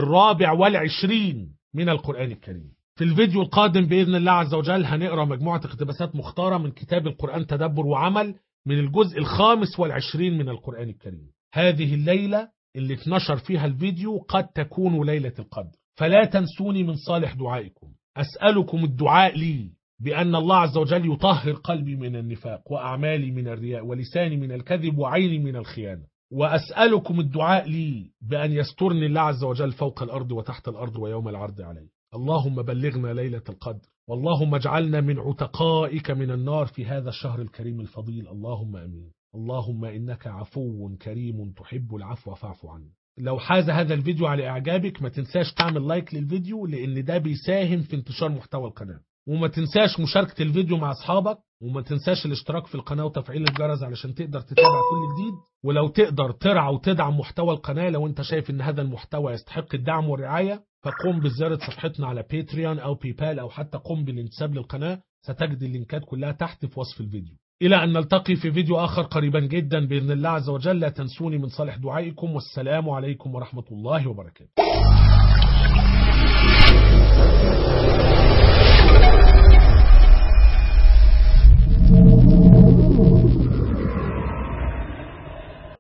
24 من القرآن الكريم. في الفيديو القادم بإذن الله عز وجل هنقرأ مجموعة اقتباسات مختارة من كتاب القرآن تدبر وعمل من الجزء 25 من القرآن الكريم. هذه الليلة اللي اتنشر فيها الفيديو قد تكون ليلة القدر، فلا تنسوني من صالح دعائكم. أسألكم الدعاء لي بأن الله عز وجل يطهر قلبي من النفاق وأعمالي من الرياء ولساني من الكذب وعيني من الخيانة. وأسألكم الدعاء لي بأن يسترني الله عز وجل فوق الأرض وتحت الأرض ويوم العرض عليه. اللهم بلغنا ليلة القدر، واللهم اجعلنا من عتقائك من النار في هذا الشهر الكريم الفضيل، اللهم أمين. اللهم إنك عفو كريم تحب العفو فاعف عنه. لو حاز هذا الفيديو على إعجابك ما تنساش تعمل لايك للفيديو، لأن ده بيساهم في انتشار محتوى القناة. وما تنساش مشاركة الفيديو مع أصحابك، وما تنساش الاشتراك في القناة وتفعيل الجرس علشان تقدر تتابع كل جديد. ولو تقدر ترعى وتدعم محتوى القناة، لو انت شايف ان هذا المحتوى يستحق الدعم والرعاية، فقم بزيارة صفحتنا على باتريون أو بيبال، أو حتى قم بالانتساب للقناة. ستجد اللينكات كلها تحت في وصف الفيديو. إلى أن نلتقي في فيديو آخر قريبا جدا بإذن الله عز وجل. لا تنسوني من صالح دعائكم، والسلام عليكم ورحمة الله وبركاته.